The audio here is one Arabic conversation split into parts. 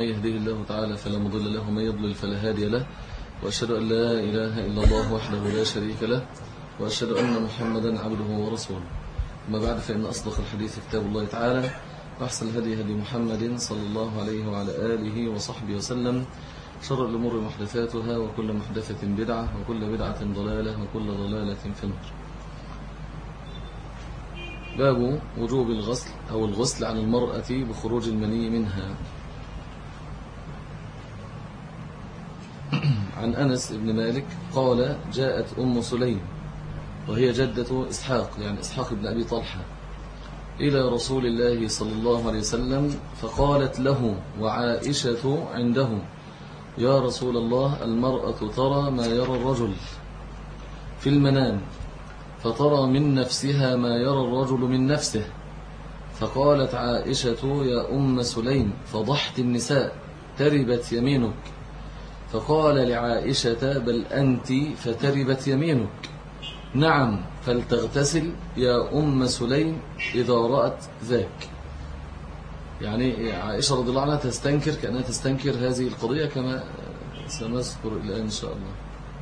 يهديه الله تعالى فلا مضل له ومن يضلل فلا هادي له، وأشهد أن لا إله إلا الله وحده لا شريك له، وأشهد أن محمدا عبده ورسوله. أما بعد، فإن أصدق الحديث كتاب الله تعالى، وأحسن الهدي هدي محمد صلى الله عليه وعلى آله وصحبه وسلم. شر الأمور محدثاتها، وكل محدثة بدعة، وكل بدعة ضلالة، وكل ضلالة في النار. باب وجوب الغسل أو الغسل عن المرأة بخروج المني منها. عن أنس بن مالك قال: جاءت أم سليم وهي جدة إسحاق، يعني إسحاق بن أبي طلحة، إلى رسول الله صلى الله عليه وسلم، فقالت له وعائشة عنده: يا رسول الله، المرأة ترى ما يرى الرجل في المنام، فترى من نفسها ما يرى الرجل من نفسه. فقالت عائشة: يا أم سليم، فضحت النساء، تربت يمينك. فقال لعائشة: بل أنت فتربت يمينك. نعم، فلتغتسل يا أم سليم إذا رأت ذاك. يعني عائشة رضي الله عنها تستنكر، كأنها تستنكر هذه القضية كما سنذكر الآن إن شاء الله.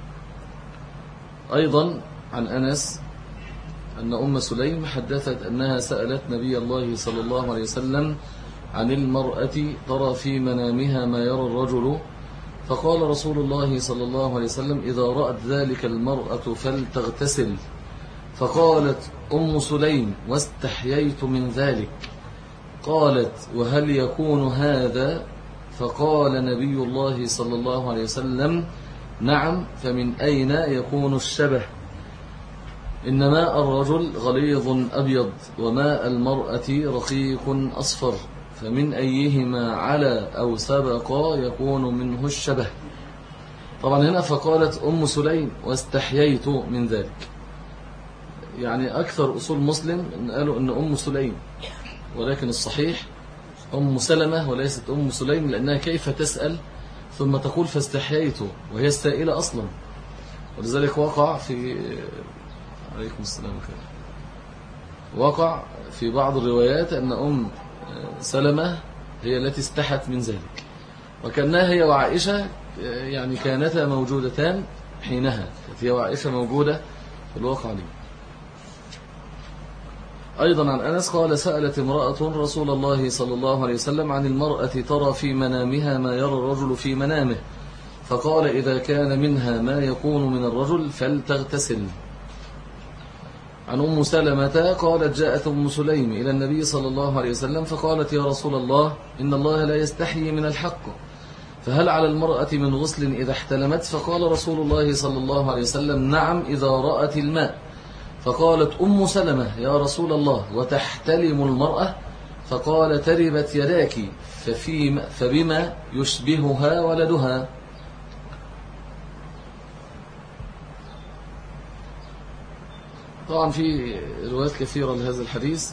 أيضا عن أنس أن أم سليم حدثت أنها سألت نبي الله صلى الله عليه وسلم عن المرأة ترى في منامها ما يرى الرجل، فقال رسول الله صلى الله عليه وسلم: إذا رأت ذلك المرأة فلتغتسل. فقالت أم سليم: واستحييت من ذلك. قالت: وهل يكون هذا؟ فقال نبي الله صلى الله عليه وسلم: نعم، فمن أين يكون الشبه؟ إن ماء الرجل غليظ أبيض، وماء المرأة رقيق أصفر، فمن أيهما على أو سبق يكون منه الشبه. طبعا هنا فقالت أم سليم: واستحييت من ذلك. يعني أكثر أصول مسلم قالوا أن أم سليم، ولكن الصحيح أم سلمة وليست أم سليم، لأنها كيف تسأل ثم تقول فاستحييت وهي السائلة أصلا. ولذلك وقع في عليكم السلام عليكم. وقع في بعض الروايات أن أم سلمة هي التي استحت من ذلك، وكأنها هي وعائشة يعني كانتا موجودتان حينها، كانت هي وعائشة موجودة في الواقع دي. أيضا عن أنس قال: سألت امرأة رسول الله صلى الله عليه وسلم عن المرأة ترى في منامها ما يرى الرجل في منامه، فقال: إذا كان منها ما يكون من الرجل فلتغتسل. عن أم سلمة قالت: جاءت أم سليم إلى النبي صلى الله عليه وسلم فقالت: يا رسول الله، إن الله لا يستحيي من الحق، فهل على المرأة من غسل إذا احتلمت؟ فقال رسول الله صلى الله عليه وسلم: نعم، إذا رأت الماء. فقالت أم سلمة: يا رسول الله، وتحتلم المرأة؟ فقال: تربت يداك، فبما يشبهها ولدها. طبعا في روايات كثيرة لهذا الحديث.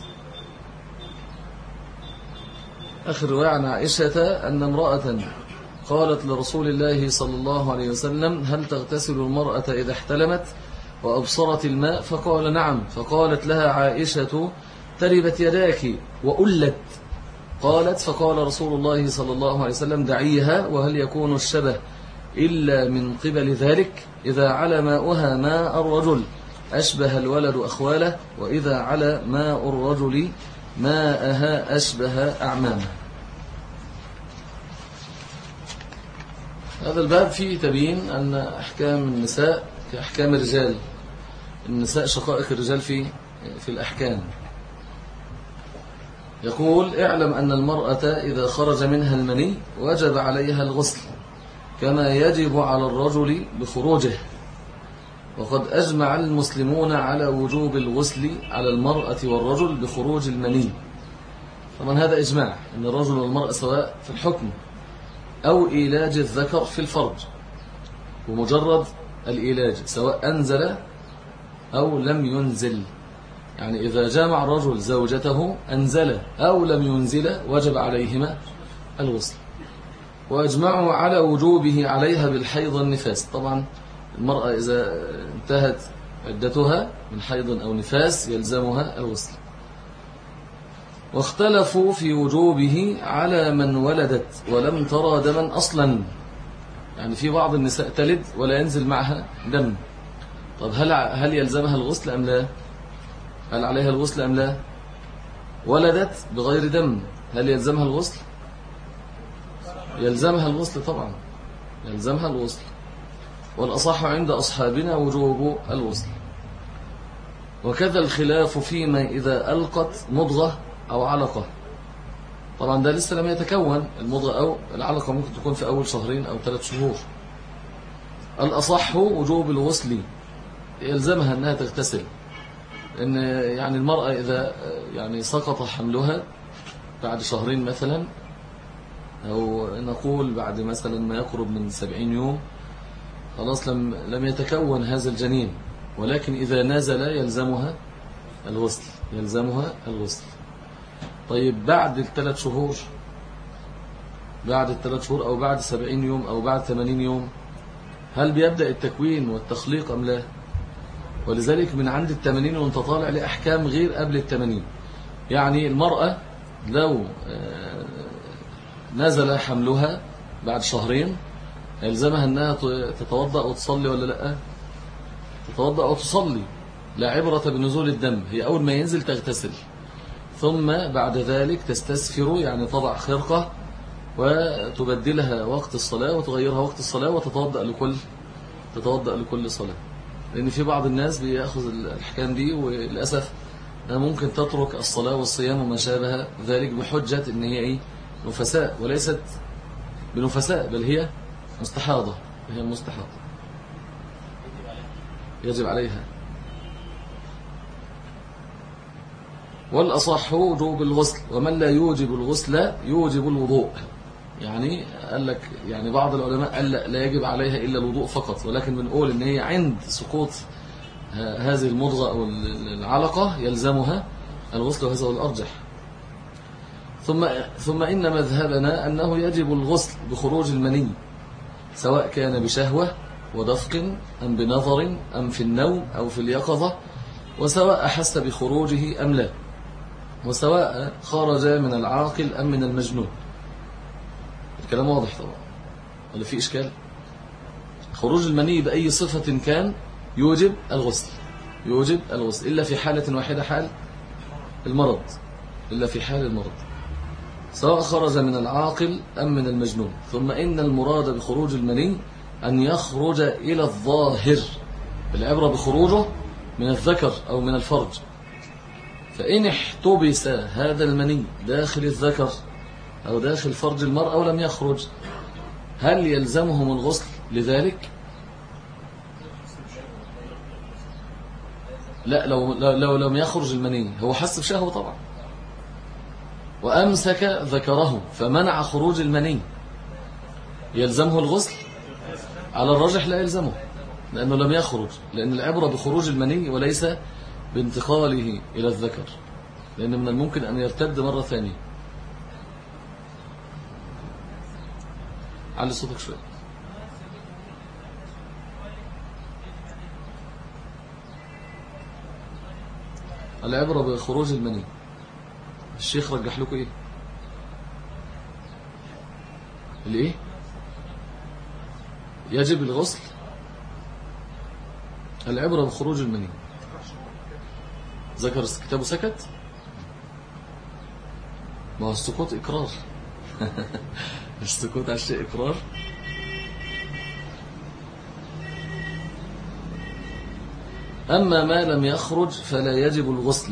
آخر رواية عن عائشة أن امرأة قالت لرسول الله صلى الله عليه وسلم: هل تغتسل المرأة إذا احتلمت وأبصرت الماء؟ فقال: نعم. فقالت لها عائشة: تربت يداك وألت. قالت: فقال رسول الله صلى الله عليه وسلم: دعيها، وهل يكون الشبه إلا من قبل ذلك؟ إذا على ماؤها ماء الرجل أشبه الولد أخواله، وإذا على ماء الرجل ماءها أشبه أعمامه. هذا الباب فيه تبيين أن أحكام النساء كأحكام الرجال، النساء شقائق الرجال في الأحكام. يقول: اعلم أن المرأة إذا خرج منها المني وجب عليها الغسل كما يجب على الرجل بخروجه، وقد أجمع المسلمون على وجوب الغسل على المرأة والرجل بخروج المني. طبعا هذا إجماع أن الرجل والمرأة سواء في الحكم أو إيلاج الذكر في الفرج، ومجرد الإيلاج سواء أنزل أو لم ينزل، يعني إذا جامع الرجل زوجته أنزل أو لم ينزل وجب عليهما الغسل. وأجمعوا على وجوبه عليها بالحيض والنفاس. طبعا المرأة إذا انتهت عدتها من حيض أو نفاس يلزمها الغسل. واختلفوا في وجوبه على من ولدت ولم ترى دما أصلا. يعني في بعض النساء تلد ولا ينزل معها دم. طب هل يلزمها الغسل أم لا؟ هل عليها الغسل أم لا؟ ولدت بغير دم، هل يلزمها الغسل؟ يلزمها الغسل طبعا، يلزمها الغسل. والأصح عند أصحابنا وجوب الغسل. وكذا الخلاف فيما إذا ألقت مضغة أو علقة. طبعا ده لسه لم يتكون المضغة أو العلقة، ممكن تكون في أول شهرين أو 3 شهور. الأصح وجوب الغسل، يلزمها أنها تغتسل. إن يعني المرأة إذا يعني سقط حملها بعد شهرين مثلا، أو نقول بعد مثلا ما يقرب من 70 يوم، خلاص لم يتكون هذا الجنين، ولكن إذا نزل يلزمها الغسل، يلزمها الغسل. طيب بعد ال3 شهور، بعد ال3 شهور أو بعد 70 يوم أو بعد 80 يوم، هل بيبدأ التكوين والتخليق أم لا؟ ولذلك من عند ال80 وانت طالع لأحكام غير قبل ال80. يعني المرأة لو نزل حملها بعد شهرين، يلزمها أنها تتوضأ وتصلي ولا لا؟ تتوضأ وتصلي، لا عبرة بنزول الدم. هي أول ما ينزل تغتسل، ثم بعد ذلك تستسفر، يعني تضع خرقة وتبدلها وقت الصلاة وتغيرها وقت الصلاة وتتوضأ لكل صلاة. لأن في بعض الناس بيأخذ الأحكام دي وللأسف ممكن تترك الصلاة والصيام وما شابه ذلك بحجة إن هي نفساء، وليست بنفساء بل هي مستحاضة. هي مستحاضة يجب عليها. والأصح وجوب الغسل، ومن لا يوجب الغسل يوجب الوضوء. يعني قال لك، يعني بعض العلماء قال لا يجب عليها إلا الوضوء فقط، ولكن بنقول إن هي عند سقوط هذه المضغة أو العلقة يلزمها الغسل، وهذا هو الأرجح. ثم إن مذهبنا أنه يجب الغسل بخروج المني، سواء كان بشهوة ودفق أم بنظر أم في النوم أو في اليقظة، وسواء أحس بخروجه أم لا، وسواء خرج من العاقل أم من المجنون. الكلام واضح طبعا ولا في إشكال؟ خروج المني بأي صفة كان يوجب الغسل، يوجب الغسل، إلا في حالة واحدة، حال المرض، إلا في حال المرض، سواء خرج من العاقل أم من المجنون. ثم إن المراد بخروج المني أن يخرج إلى الظاهر، العبرة بخروجه من الذكر أو من الفرج. فإن احتبس هذا المني داخل الذكر أو داخل فرج المرأة ولم يخرج، هل يلزمهم الغسل لذلك؟ لا، لو لم يخرج المني، هو حس بشهوة طبعا وأمسك ذكره فمنع خروج المني، يلزمه الغسل؟ على الراجح لا يلزمه، لأنه لم يخرج، لأن العبرة بخروج المني وليس بانتقاله إلى الذكر، لأن من الممكن أن يرتد مرة ثانية. علي صوتك شوية. العبرة بخروج المني، الشيخ رجح لكم ايه؟ الايه؟ يجب الغسل. العبرة بخروج المني، ذكر كتابه سكت، ما هو السكوت إقرار. السكوت على الشيء إقرار. أما ما لم يخرج فلا يجب الغسل،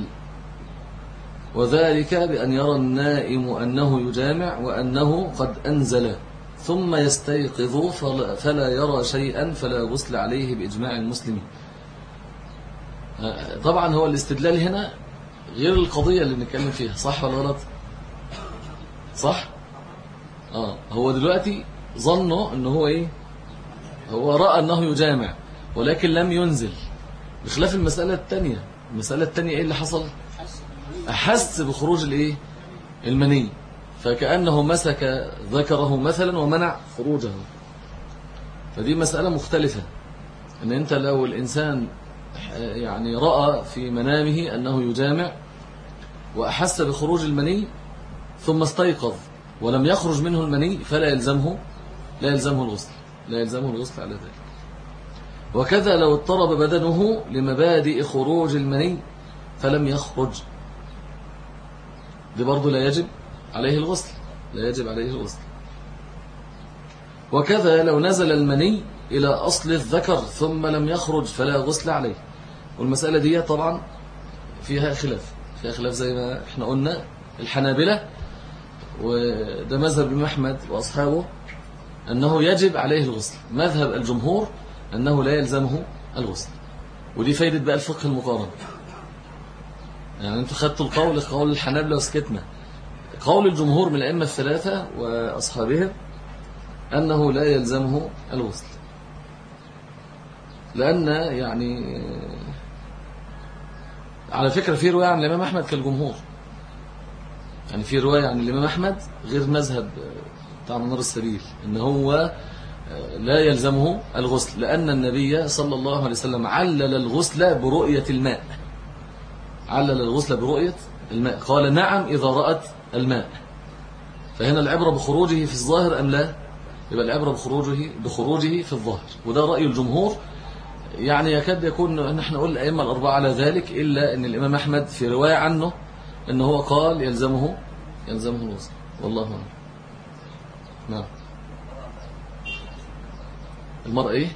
وذلك بأن يرى النائم أنه يجامع وأنه قد أنزل ثم يستيقظ فلا يرى شيئا فلا غسل عليه بإجماع المسلمين. طبعا هو الاستدلال هنا غير القضية اللي نتكلم فيها، صح ولا غلط؟ صح؟ هو دلوقتي ظنه أنه هو إيه؟ هو رأى أنه يجامع ولكن لم ينزل، بخلاف المسألة الثانية. المسألة الثانية إيه اللي حصل؟ أحس بخروج الإيه؟ المني، فكأنه مسك ذكره مثلا ومنع خروجه. فدي مسألة مختلفة، أن أنت لو الإنسان يعني رأى في منامه أنه يجامع وأحس بخروج المني ثم استيقظ ولم يخرج منه المني فلا يلزمه الغسل، لا يلزمه الغسل على ذلك. وكذا لو اضطرب بدنه لمبادئ خروج المني فلم يخرج، دي برضو لا يجب عليه الغسل، لا يجب عليه الغسل. وكذا لو نزل المني إلى أصل الذكر ثم لم يخرج فلا غسل عليه. والمسألة دي طبعا فيها خلاف زي ما احنا قلنا. الحنابلة وده مذهب الإمام أحمد وأصحابه أنه يجب عليه الغسل. مذهب الجمهور أنه لا يلزمه الغسل. ودي فايدة بقى الفقه المقارن. يعني انتوا خدتوا قول الحنابلة وسكتنا. قول الجمهور من الأئمة الثلاثة وأصحابهم أنه لا يلزمه الغسل، لأن يعني على فكرة في رواية عن الإمام أحمد كالجمهور، يعني في رواية عن الإمام أحمد غير مذهب بتاع منار السبيل أن هو لا يلزمه الغسل، لأن النبي صلى الله عليه وسلم علل الغسل برؤية الماء، علل الغسل برؤية الماء، قال نعم إذا رأت الماء. فهنا العبرة بخروجه في الظاهر أم لا؟ يبقى العبرة بخروجه في الظاهر، وده رأي الجمهور. يعني يكاد يكون نحن نقول الأئمة الأربعة على ذلك، إلا أن الإمام أحمد في رواية عنه أنه هو قال يلزمه الغسل، والله أعلم. نعم. المرأة إيه؟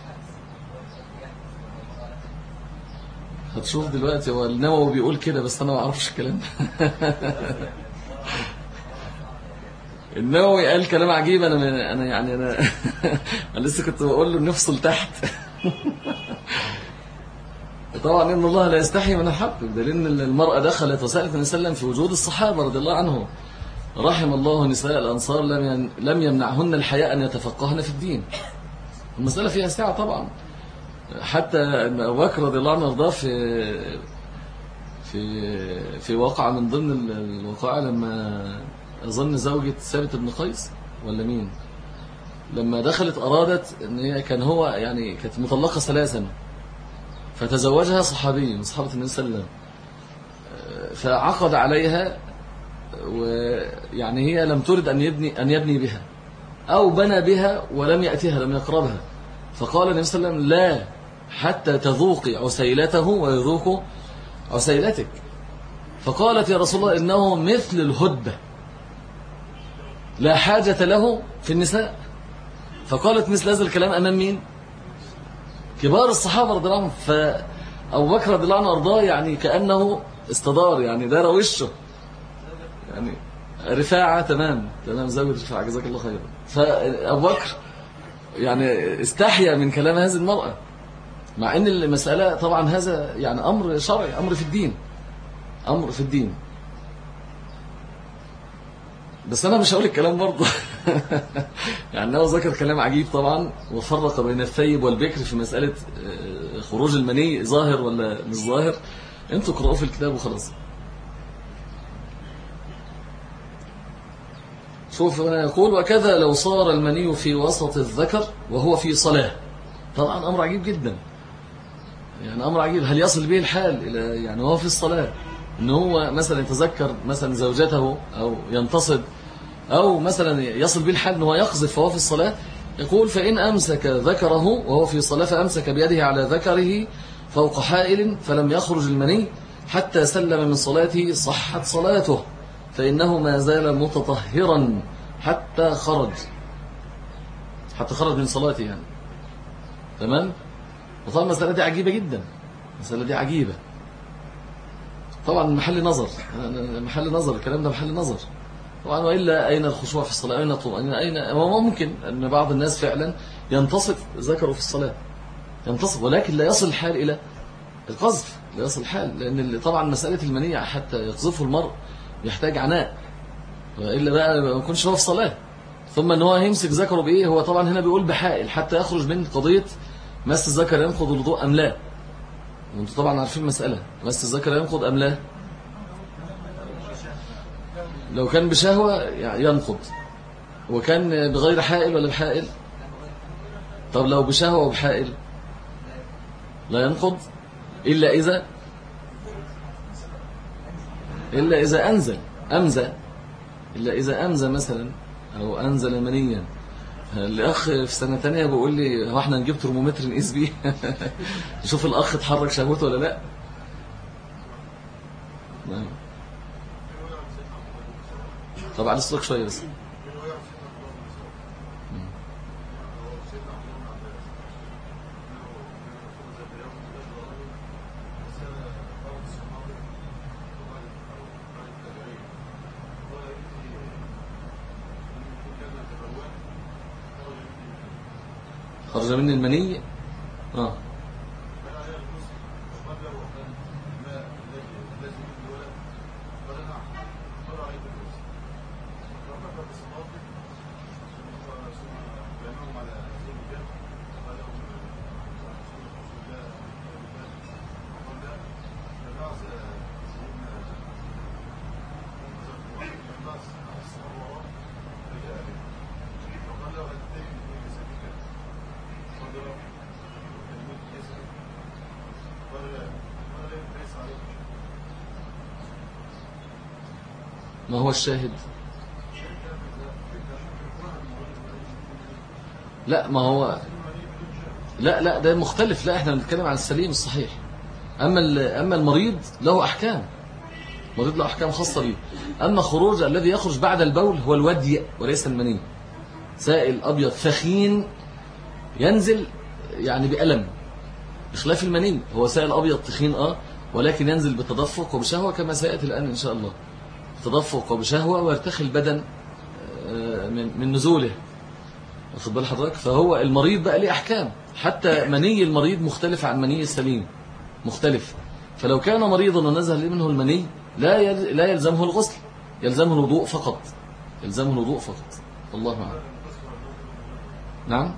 هتشوف دلوقتي، هو النووي بيقول كده بس أنا ما أعرفش الكلام. النووي قال كلام عجيب. أنا لسه كنت بقول له نفصل تحت. طبعا إن الله لا يستحي من الحق، بدليل إن المرأة دخلت وسألت النبي صلى الله عليه وسلم في وجود الصحابة رضي الله عنهم. رحم الله نساء الأنصار لم يمنعهن الحياء أن يتفقهن في الدين. المسألة فيها سعة طبعا. حتى أبو بكر رضي الله عنه وارضاه في واقعة من ضمن الوقائع، لما أظن زوجة ثابت بن قيس ولا مين، لما دخلت أرادت أن هي كانت مطلقة 3 فتزوجها صحابي من صحابة النبي صلى الله عليه وسلم، فعقد عليها، ويعني هي لم ترد أن يبني بها أو بنى بها ولم يأتيها، لم يقربها. فقال النبي صلى الله عليه وسلم لا حتى تذوقي عسيلته ويذوق عسيلتك. فقالت يا رسول الله إنه مثل الهدبة لا حاجة له في النساء. فقالت مثل هذا الكلام أمام مين؟ كبار الصحابة رضي الله عنهم. فأبو بكر رضي الله عنه أرضاه يعني كأنه استدار، يعني دار وشه، يعني رفاعة تمام زوج رفاعة جزاك الله خيرا. فأبو بكر يعني استحيا من كلام هذه المرأة، مع أن المسألة طبعا هذا يعني أمر شرعي، أمر في الدين. بس أنا مش هقول الكلام برضه. يعني هو ذكر كلام عجيب طبعا، وفرق بين الثيب والبكر في مسألة خروج المني ظاهر ولا مش ظاهر. انتوا قرأوا في الكتاب وخلاص. شوف هنا يقول وكذا لو صار المني في وسط الذكر وهو في صلاة. طبعا أمر عجيب جدا، يعني أمر عجيب. هل يصل به الحال إلى يعني وهو في الصلاة إن هو مثلا يتذكر مثلا زوجته أو ينتصب، أو مثلا يصل به الحال إن هو يقذف وهو في الصلاة؟ يقول فإن أمسك ذكره وهو في صلاة، فأمسك بيده على ذكره فوق حائل فلم يخرج المني حتى سلم من صلاته صحت صلاته، فإنه ما زال متطهرا حتى خرج من صلاته يعني. تمام. وطبعا المسألة دي عجيبة جدا، المسألة دي عجيبة طبعا، محل نظر الكلام ده محل نظر طبعا. وإلا أين الخشوع في الصلاة؟ أين الطمأنينة؟ أين ممكن أن بعض الناس فعلا ينتصف ذكره في الصلاة، ينتصف، ولكن لا يصل الحال إلى القذف، لا يصل الحال، لأن طبعا مسألة المنية حتى يقذفه المرء يحتاج عناء، وإلا بقى ما يكونش هو في صلاة. ثم أن هو يمسك ذكره بإيه؟ هو طبعا هنا بيقول بحائل حتى يخرج من قضية مس الذكر ينقض الوضوء أم لا. وانتم طبعا عارفين مسألة مس الذكر ينقض أم لا. لو كان بشهوة ينقض، وكان بغير حائل ولا بحائل؟ طب لو بشهوة وبحائل لا ينقض إلا إذا إلا إذا أمزى إلا إذا أمزى مثلا أو أنزل منيا. الأخ في سنة تانية بيقول لي هو احنا نجيب ترمومتر نقيس بيه نشوف الأخ اتحرك شهوته ولا لا. نعم. طب على الصوت شوية بس. خرج مني المني. ما هو الشاهد؟ لا ما هو لا ده مختلف. لا احنا بنتكلم عن السليم الصحيح. أما المريض له أحكام. المريض له أحكام خاصة به. أما خروج الذي يخرج بعد البول هو الودي وليس المني. سائل أبيض ثخين ينزل يعني بألم، بخلاف المني هو سائل أبيض تخين ولكن ينزل بتدفق وبشهوة كما سيأتي الآن إن شاء الله. تدفق وبشهوة ويرتخي البدن من نزوله. واخد بال حضرتك؟ فهو المريض بقى ليه أحكام. حتى مني المريض مختلف عن مني السليم، مختلف. فلو كان مريضا ونزل منه المني لا يلزمه الغسل، يلزمه الوضوء فقط. يلزمه الوضوء فقط. الله أعلم. نعم.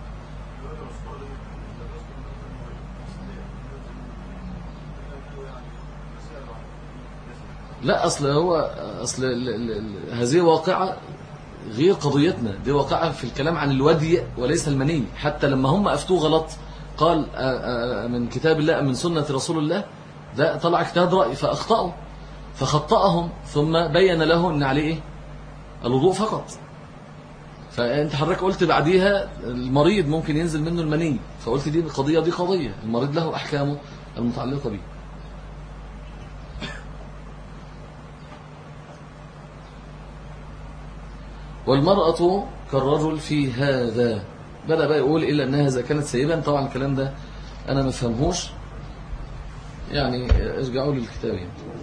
لا أصل هذه واقعة غير قضيتنا. دي واقعة في الكلام عن الودي وليس المني. حتى لما هم أفتوه غلط قال من كتاب الله من سنة رسول الله، ده طلع اجتهاد رأي فأخطأوا فخطأهم ثم بين له أن عليه إيه؟ الوضوء فقط. فأنت حضرتك قلت بعديها المريض ممكن ينزل منه المني، فقلت دي قضية المريض له أحكامه المتعلقة به. والمرأة كالرجل في هذا. بدأ بقى يقول إلا أنها إذا كانت سيبا. طبعا الكلام ده أنا ما فهمهوش، يعني ارجعوا للكتاب.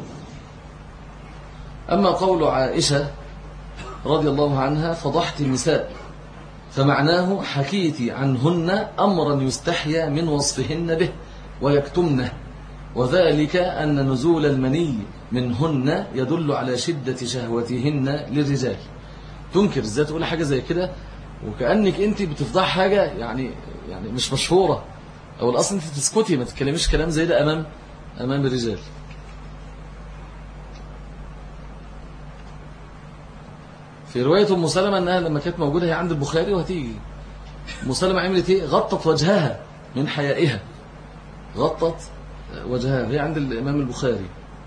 أما قول عائشة رضي الله عنها فضحت النساء، فمعناه حكيت عنهن أمرا يستحيا من وصفهن به ويكتمنه، وذلك أن نزول المني منهن يدل على شدة شهوتهن للرجال. تنكر ازاي تقول حاجة زي كده وكأنك انت بتفضح حاجة يعني مش مشهورة، او الاصل انت تسكتي ما تتكلميش كلام زي ده امام الرجال. في رواية ام سلمة انها لما كانت موجودة هي عند البخاري وهتيجي، ام سلمة عملت ايه؟ غطت وجهها من حيائها، غطت وجهها، هي عند الامام البخاري.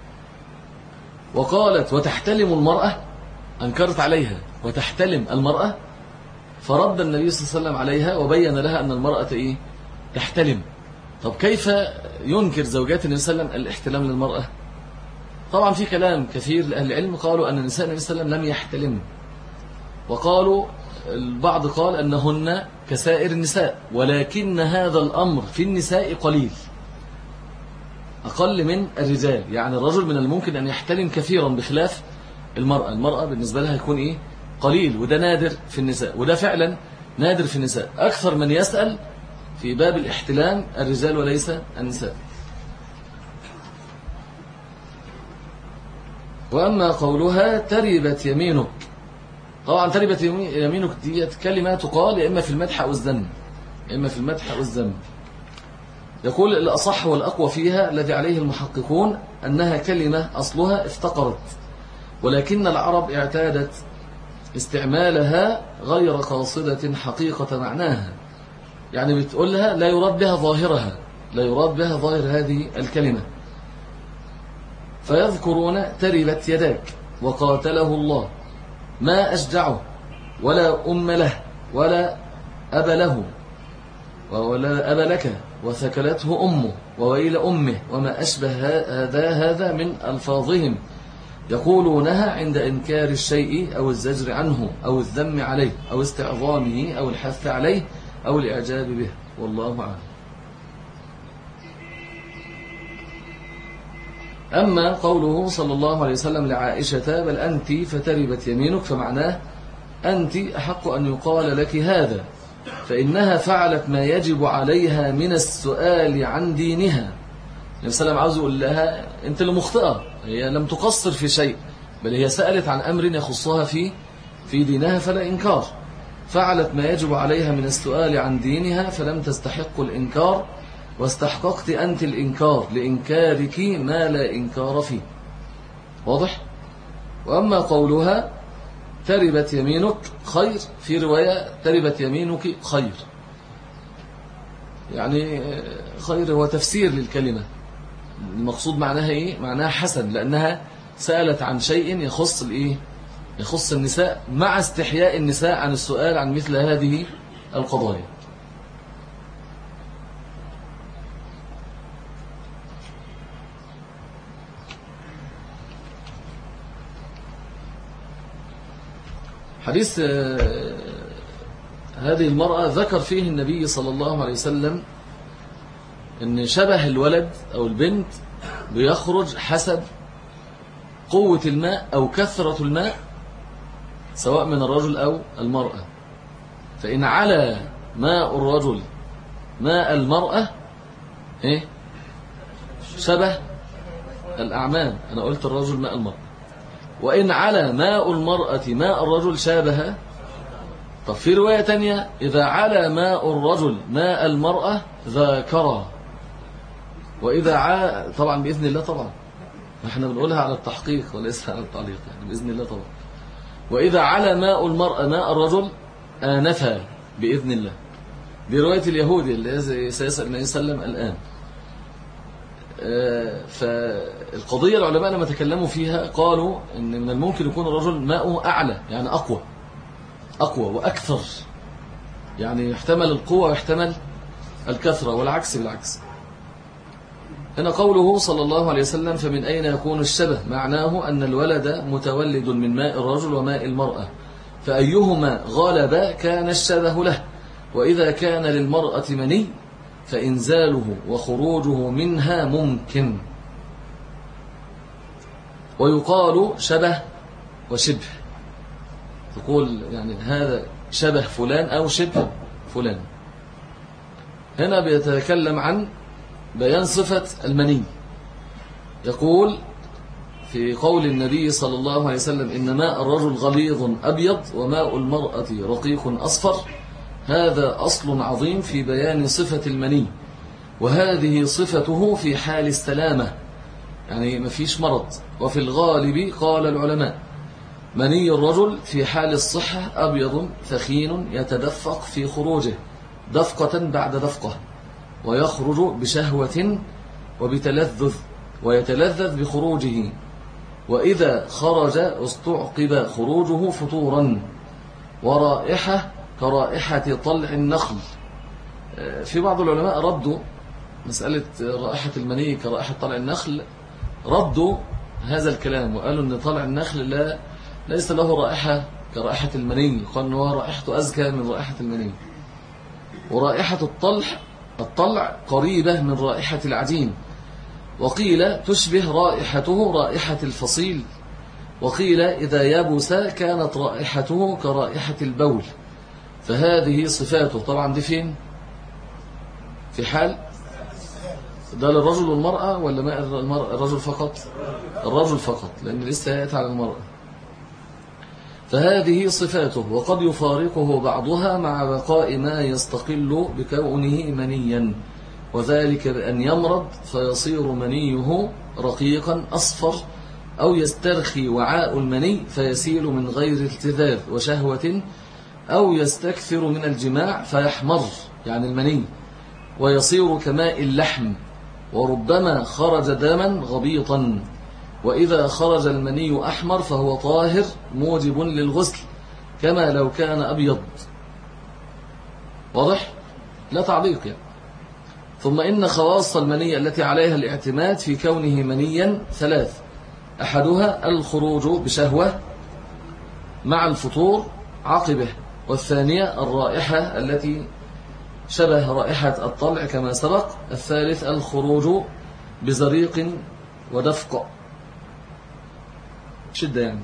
وقالت وتحتلم المرأة، أنكرت عليها وتحتلم المرأة، فرد النبي صلى الله عليه وسلم عليها وبين لها أن المرأة إيه؟ تحتلم. طب كيف ينكر زوجات النبي صلى الله عليه وسلم الاحتلام للمرأة؟ طبعا في كلام كثير لأهل العلم قالوا أن نساء النبي صلى الله عليه وسلم لم يحتلم، وقالوا البعض قال أنهن كسائر النساء، ولكن هذا الأمر في النساء قليل، أقل من الرجال. يعني الرجل من الممكن أن يحتلم كثيرا بخلاف المرأة بالنسبة لها يكون إيه؟ قليل. وده نادر في النساء، وده فعلا نادر في النساء. أكثر من يسأل في باب الاحتلام الرجال وليس النساء. وأما قولها تربت يمينك، طبعا تربت يمينك دي كلمة تقال إما في المدح أو الذم، إما في المدح أو الذم. يقول الأصح والأقوى فيها الذي عليه المحققون أنها كلمة أصلها افتقرت، ولكن العرب اعتادت استعمالها غير قاصدة حقيقة معناها. يعني بتقولها لا يراد بها ظاهرها، لا يراد بها ظاهر هذه الكلمة. فيذكرون تربت يداك وقاتله الله ما أشجعه ولا أم له ولا أب له ولا أب لك وثكلته أمه وويل أمه وما أشبه هذا من ألفاظهم يقولونها عند إنكار الشيء أو الزجر عنه أو الذم عليه أو استعظامه أو الحث عليه أو الإعجاب به، والله أعلم. أما قوله صلى الله عليه وسلم لعائشة بل أنت فتربت يمينك، فمعناه أنت أحق أن يقال لك هذا، فإنها فعلت ما يجب عليها من السؤال عن دينها. النبي صلى الله عليه وسلم عاوز يقول لها أنت اللي مخطئة، هي لم تقصر في شيء، بل هي سألت عن أمر يخصها في دينها فلا إنكار. فعلت ما يجب عليها من السؤال عن دينها فلم تستحق الإنكار، واستحققت أنت الإنكار لإنكارك ما لا إنكار فيه. واضح؟ وأما قولها تربت يمينك خير، في رواية تربت يمينك خير، يعني خير هو تفسير للكلمة، المقصود معناها إيه؟ معناها حسن، لأنها سألت عن شيء يخص الإيه؟ يخص النساء، مع استحياء النساء عن السؤال عن مثل هذه القضايا. حديث هذه المرأة ذكر فيه النبي صلى الله عليه وسلم أن شبه الولد أو البنت بيخرج حسب قوة الماء أو كثرة الماء، سواء من الرجل أو المرأة. فإن على ماء الرجل ماء المرأة شبه الأعمام، أنا قلت الرجل ماء المرأة. وإن على ماء المرأة ماء الرجل شابه. طب في رواية تانية إذا على ماء الرجل ماء المرأة ذاكرا. وإذا طبعا بإذن الله، طبعا احنا بنقولها على التحقيق وليس على التعليق، يعني بإذن الله طبعا. وإذا على ماء المرأة ماء الرجل آنفا بإذن الله. دي رواية اليهودي اللي سيسأل النبي صلى الله عليه وسلم الآن. فالقضية العلماء لما تكلموا فيها قالوا إن من الممكن يكون الرجل ماءه أعلى، يعني أقوى وأكثر، يعني يحتمل القوة ويحتمل الكثرة، والعكس بالعكس. هنا قوله صلى الله عليه وسلم فمن أين يكون الشبه، معناه أن الولد متولد من ماء الرجل وماء المرأة، فأيهما غلب كان الشبه له. وإذا كان للمرأة مني فإنزاله وخروجه منها ممكن. ويقال شبه وشبه، تقول يعني هذا شبه فلان أو شبه فلان. هنا بيتكلم عن بيان صفة المني. يقول في قول النبي صلى الله عليه وسلم إن ماء الرجل غليظ أبيض وماء المرأة رقيق أصفر، هذا أصل عظيم في بيان صفة المني، وهذه صفته في حال السلامة، يعني ما فيش مرض. وفي الغالب قال العلماء مني الرجل في حال الصحة أبيض ثخين يتدفق في خروجه دفقة بعد دفقة، ويخرج بشهوة وبتلذذ ويتلذذ بخروجه، وإذا خرج استعقب خروجه فطورا، ورائحة كرائحة طلع النخل. في بعض العلماء ردوا مسألة رائحة المني كرائحة طلع النخل، ردوا هذا الكلام وقالوا أن طلع النخل ليس له رائحة كرائحة المني، قالوا أنه رائحته أزكى من رائحة المني. ورائحة الطلع قريبة من رائحة العجين، وقيل تشبه رائحته رائحة الفصيل، وقيل إذا يبس كانت رائحته كرائحة البول. فهذه صفاته. طبعا دي فين؟ في حال ده للرجل والمرأة ولا ماء الرجل فقط؟ الرجل فقط، لأن لسه يأتي على المرأة. فهذه صفاته، وقد يفارقه بعضها مع بقاء ما يستقل بكونه منيا، وذلك بأن يمرض فيصير منيه رقيقا أصفر، أو يسترخي وعاء المني فيسيل من غير التذاذ وشهوة، أو يستكثر من الجماع فيحمر يعني المني ويصير كماء اللحم، وربما خرج دما غبيطا. وإذا خرج المني أحمر فهو طاهر موجب للغسل كما لو كان أبيض. واضح؟ لا تعليق يعني. ثم إن خواص المني التي عليها الاعتماد في كونه منيا ثلاث: أحدها الخروج بشهوة مع الفطور عقبه، والثانية الرائحة التي شبه رائحة الطلع كما سبق، الثالث الخروج بزريق ودفق شدة يعني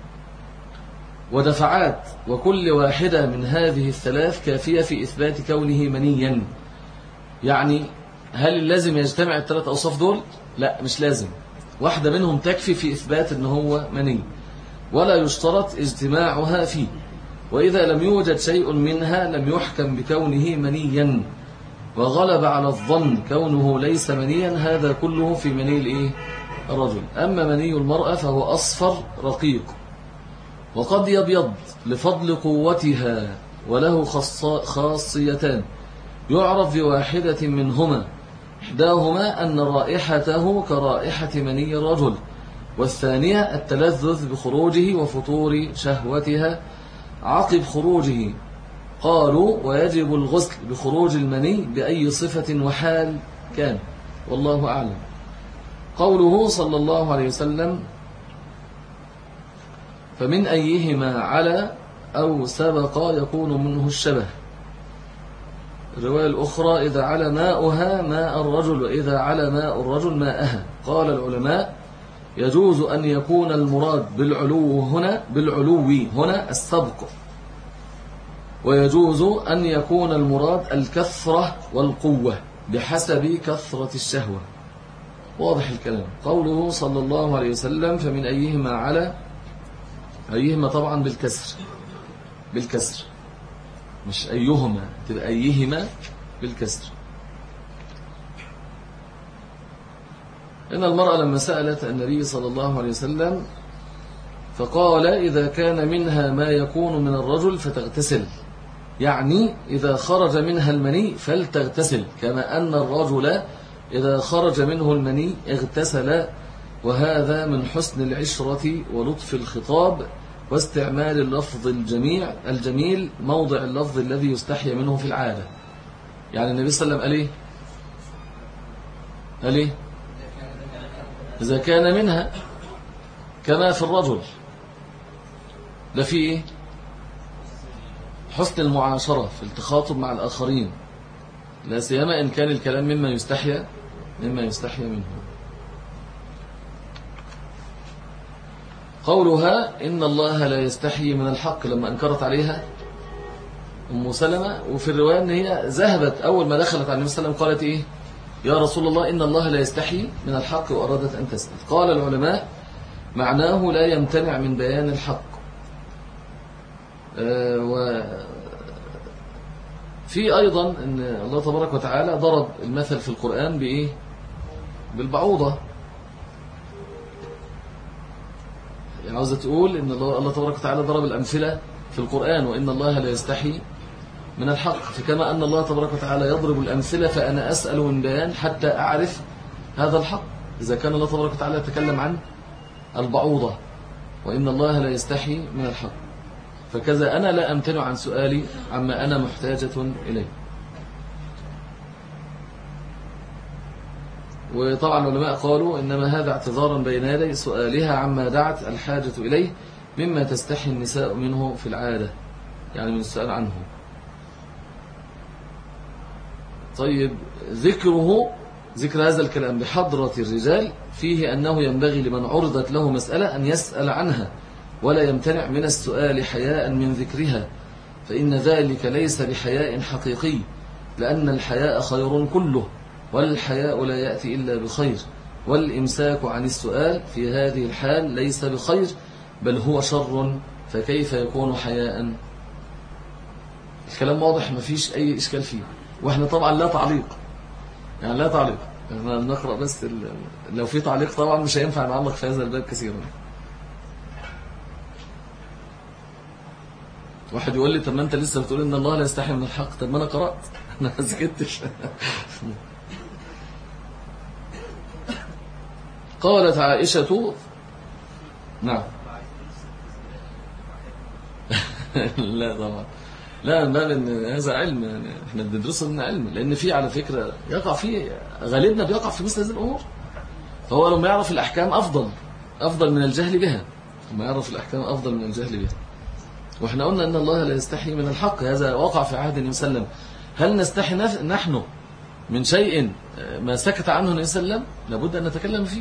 ودفعات، وكل واحدة من هذه الثلاث كافية في إثبات كونه منيا. يعني هل لازم يجتمع الثلاث أوصاف دول؟ لا، مش لازم، واحدة منهم تكفي في إثبات أنه هو مني، ولا يشترط اجتماعها فيه. وإذا لم يوجد شيء منها لم يحكم بكونه منيا، وغلب على الظن كونه ليس منيا. هذا كله في مني الرجل. أما مني المرأة فهو أصفر رقيق، وقد يبيض لفضل قوتها، وله خاصيتان يعرف بواحدة منهما: إحداهما أن رائحته كرائحة مني الرجل، والثانية التلذذ بخروجه وفطور شهوتها عقب خروجه. قالوا: ويجب الغسل بخروج المني بأي صفة وحال كان، والله أعلم. قوله صلى الله عليه وسلم: فمن أيهما على أو سبق يكون منه الشبه. الرواية الأخرى: إذا على ماؤها ماء الرجل، وإذا على ماء الرجل ماءها. قال العلماء: يجوز أن يكون المراد بالعلو هنا السبق، ويجوز أن يكون المراد الكثرة والقوة بحسب كثرة الشهوة. واضح الكلام. قوله صلى الله عليه وسلم: فمن أيهما على، أيهما طبعا بالكسر مش أيهما، تبقى أيهما بالكسر. إن المرأة لما سألت النبي صلى الله عليه وسلم فقال: إذا كان منها ما يكون من الرجل فتغتسل، يعني إذا خرج منها المني فلتغتسل، كما أن الرجل إذا خرج منه المني اغتسل. وهذا من حسن العشرة ولطف الخطاب واستعمال اللفظ الجميل موضع اللفظ الذي يستحي منه في العادة. يعني النبي صلى الله عليه وسلم قال إيه؟ إذا كان منها، كما في الرجل. ده في إيه؟ حسن المعاشرة في التخاطب مع الآخرين، لا سيما إن كان الكلام مما يستحي منه. قولها: إن الله لا يستحي من الحق، لما أنكرت عليها أم سلمة، وفي الرواية أن هي ذهبت أول ما دخلت على النبي صلى الله عليه وسلم قالت إيه؟ يا رسول الله إن الله لا يستحي من الحق، وأرادت أن تسأل. قال العلماء: معناه لا يمتنع من بيان الحق. وفي أيضا أن الله تبارك وتعالى ضرب المثل في القرآن بإيه؟ بالبعوضة. يعني عاوزة تقول أن الله تبارك وتعالى ضرب الأمثلة في القرآن، وإن الله لا يستحي من الحق. فكما أن الله تبارك وتعالى يضرب الأمثلة، فأنا أسأل من بيان حتى أعرف هذا الحق. إذا كان الله تبارك وتعالى يتكلم عن البعوضة وإن الله لا يستحي من الحق، فكذا أنا لا أمتنع عن سؤالي عما أنا محتاجة إليه. وطبعا العلماء قالوا إنما هذا اعتذارا بين يدي سؤالها عما دعت الحاجة إليه مما تستحي النساء منه في العادة، يعني من السؤال عنه. طيب، ذكر هذا الكلام بحضرة الرجال فيه أنه ينبغي لمن عرضت له مسألة أن يسأل عنها، ولا يمتنع من السؤال حياء من ذكرها، فإن ذلك ليس بحياء حقيقي، لأن الحياء خير كله، والحياء لا يأتي إلا بخير، والإمساك عن السؤال في هذه الحال ليس بخير بل هو شر، فكيف يكون حياء؟ الكلام واضح، ما فيش أي إشكال فيه. وإحنا طبعا لا تعليق، يعني لا تعليق، احنا نقرأ بس لو في تعليق طبعا مش هينفع نعلق في هذا الباب كثيرا. واحد يقول لي: طب ما انت لسه بتقول ان الله لا يستحي من الحق. طب ما انا قرأت، انا ما سكتش. قالت عائشة نعم. لا طبعا، لا، من باب ان هذا علم، يعني احنا بندرسه من علم، لان في على فكره يقع فيه غالبنا بيقع في مثل هذه الامور، فهو لما يعرف الاحكام افضل من الجهل بها، لما يعرف الاحكام افضل من الجهل بها. واحنا قلنا ان الله لا يستحي من الحق، هذا وقع في عهد النبي صلى الله عليه وسلم. هل نستحي نحن من شيء ما سكت عنه النبي صلى الله عليه وسلم؟ لابد ان نتكلم فيه.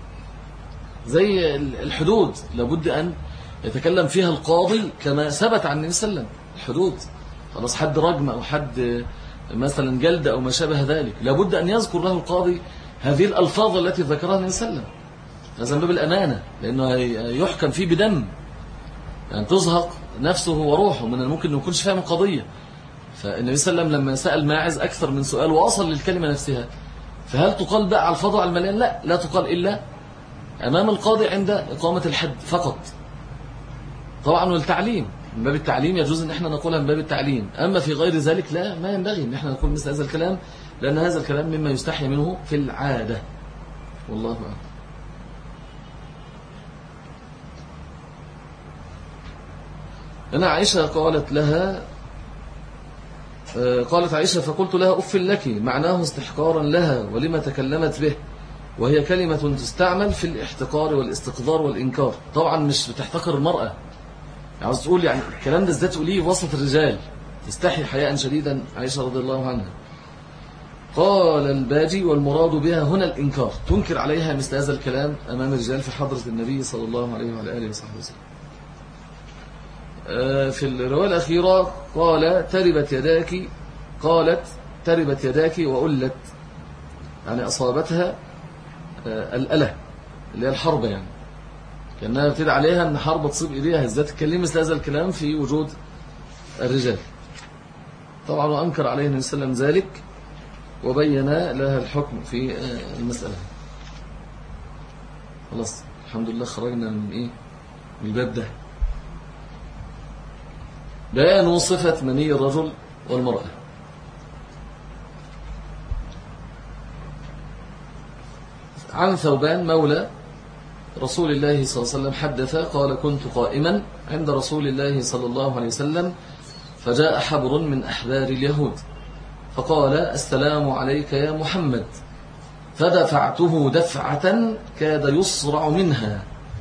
زي الحدود لابد ان يتكلم فيها القاضي كما ثبت عن النبي صلى الله عليه وسلم. الحدود خلاص، حد رجم او حد مثلا جلد او ما شابه ذلك، لابد ان يذكر له القاضي هذه الالفاظ التي ذكرها النبي صلى الله عليه وسلم. هذا من باب الامانه، لانه يحكم فيه بدم، يعني تزهق نفسه وروحه، من الممكن انه يكونش فاهم القضيه. فالنبي صلى الله عليه وسلم لما سأل ماعز أكثر من سؤال ووصل للكلمة نفسها، فهل تقال بقى على الفضل على المليان؟ لا تقال إلا أمام القاضي عند إقامة الحد فقط. طبعا والتعليم، من باب التعليم يجوز أن احنا نقولها من باب التعليم، أما في غير ذلك لا، ما ينبغي أن احنا نقول مثل هذا الكلام، لأن هذا الكلام مما يستحي منه في العادة. والله أعلم. أنا عائشة قالت عائشة فقلت لها أف لك، معناه استحقارا لها، ولما تكلمت به، وهي كلمة تستعمل في الاحتقار والاستقذار والإنكار. طبعا مش بتحتقر المرأة، عاوز تقول يعني الكلام ده ازاي تقوليه وسط الرجال، تستحي حياء شديدا عائشة رضي الله عنها. قال الباجي والمراد بها هنا الإنكار، تنكر عليها مثل هذا الكلام أمام الرجال في حضرة النبي صلى الله عليه وعلى آله وصحبه وسلم. في الرواية الأخيرة قالت تربت يداك وألت، يعني أصابتها الألة اللي هي الحرب، يعني كأنها بتدعي عليها أن حرب تصيب إليها، ازاي تتكلم مثل هذا الكلام في وجود الرجال. طبعا وأنكر عليه النبي صلى الله عليه وسلم ذلك، وبين لها الحكم في المسألة. خلاص الحمد لله خرجنا من الباب ده. بيان صفة مني الرجل والمرأة. عن ثوبان مولى رسول الله صلى الله عليه وسلم حدث قال كنت قائما عند رسول الله صلى الله عليه وسلم، فجاء حبر من أحبار اليهود فقال السلام عليك يا محمد، فدفعته دفعة كاد يصرع منها،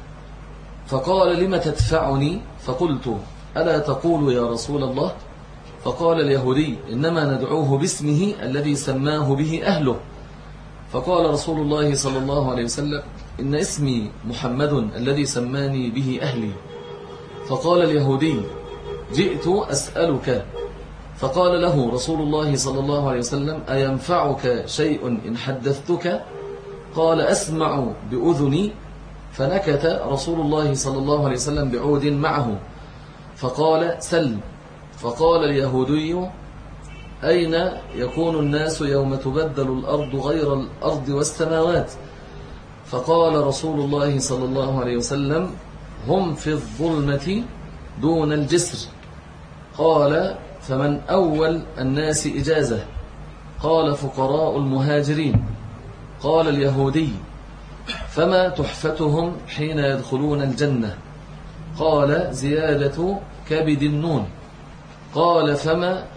فقال لم تدفعني؟ فقلت ألا تقول يا رسول الله؟ فقال اليهودي إنما ندعوه باسمه الذي سماه به أهله. فقال رسول الله صلى الله عليه وسلم إن اسمي محمد الذي سماني به أهلي. فقال اليهودي جئت أسألك. فقال له رسول الله صلى الله عليه وسلم أينفعك شيء إن حدثتك؟ قال أسمع بأذني. فنكت رسول الله صلى الله عليه وسلم بعود معه فقال سل. فقال اليهودي أين يكون الناس يوم تبدل الأرض غير الأرض والسماوات؟ فقال رسول الله صلى الله عليه وسلم هم في الظلمة دون الجسر. قال فمن أول الناس إجازة؟ قال فقراء المهاجرين. قال اليهودي فما تحفتهم حين يدخلون الجنة؟ قال زيادة كبد النون. قال فما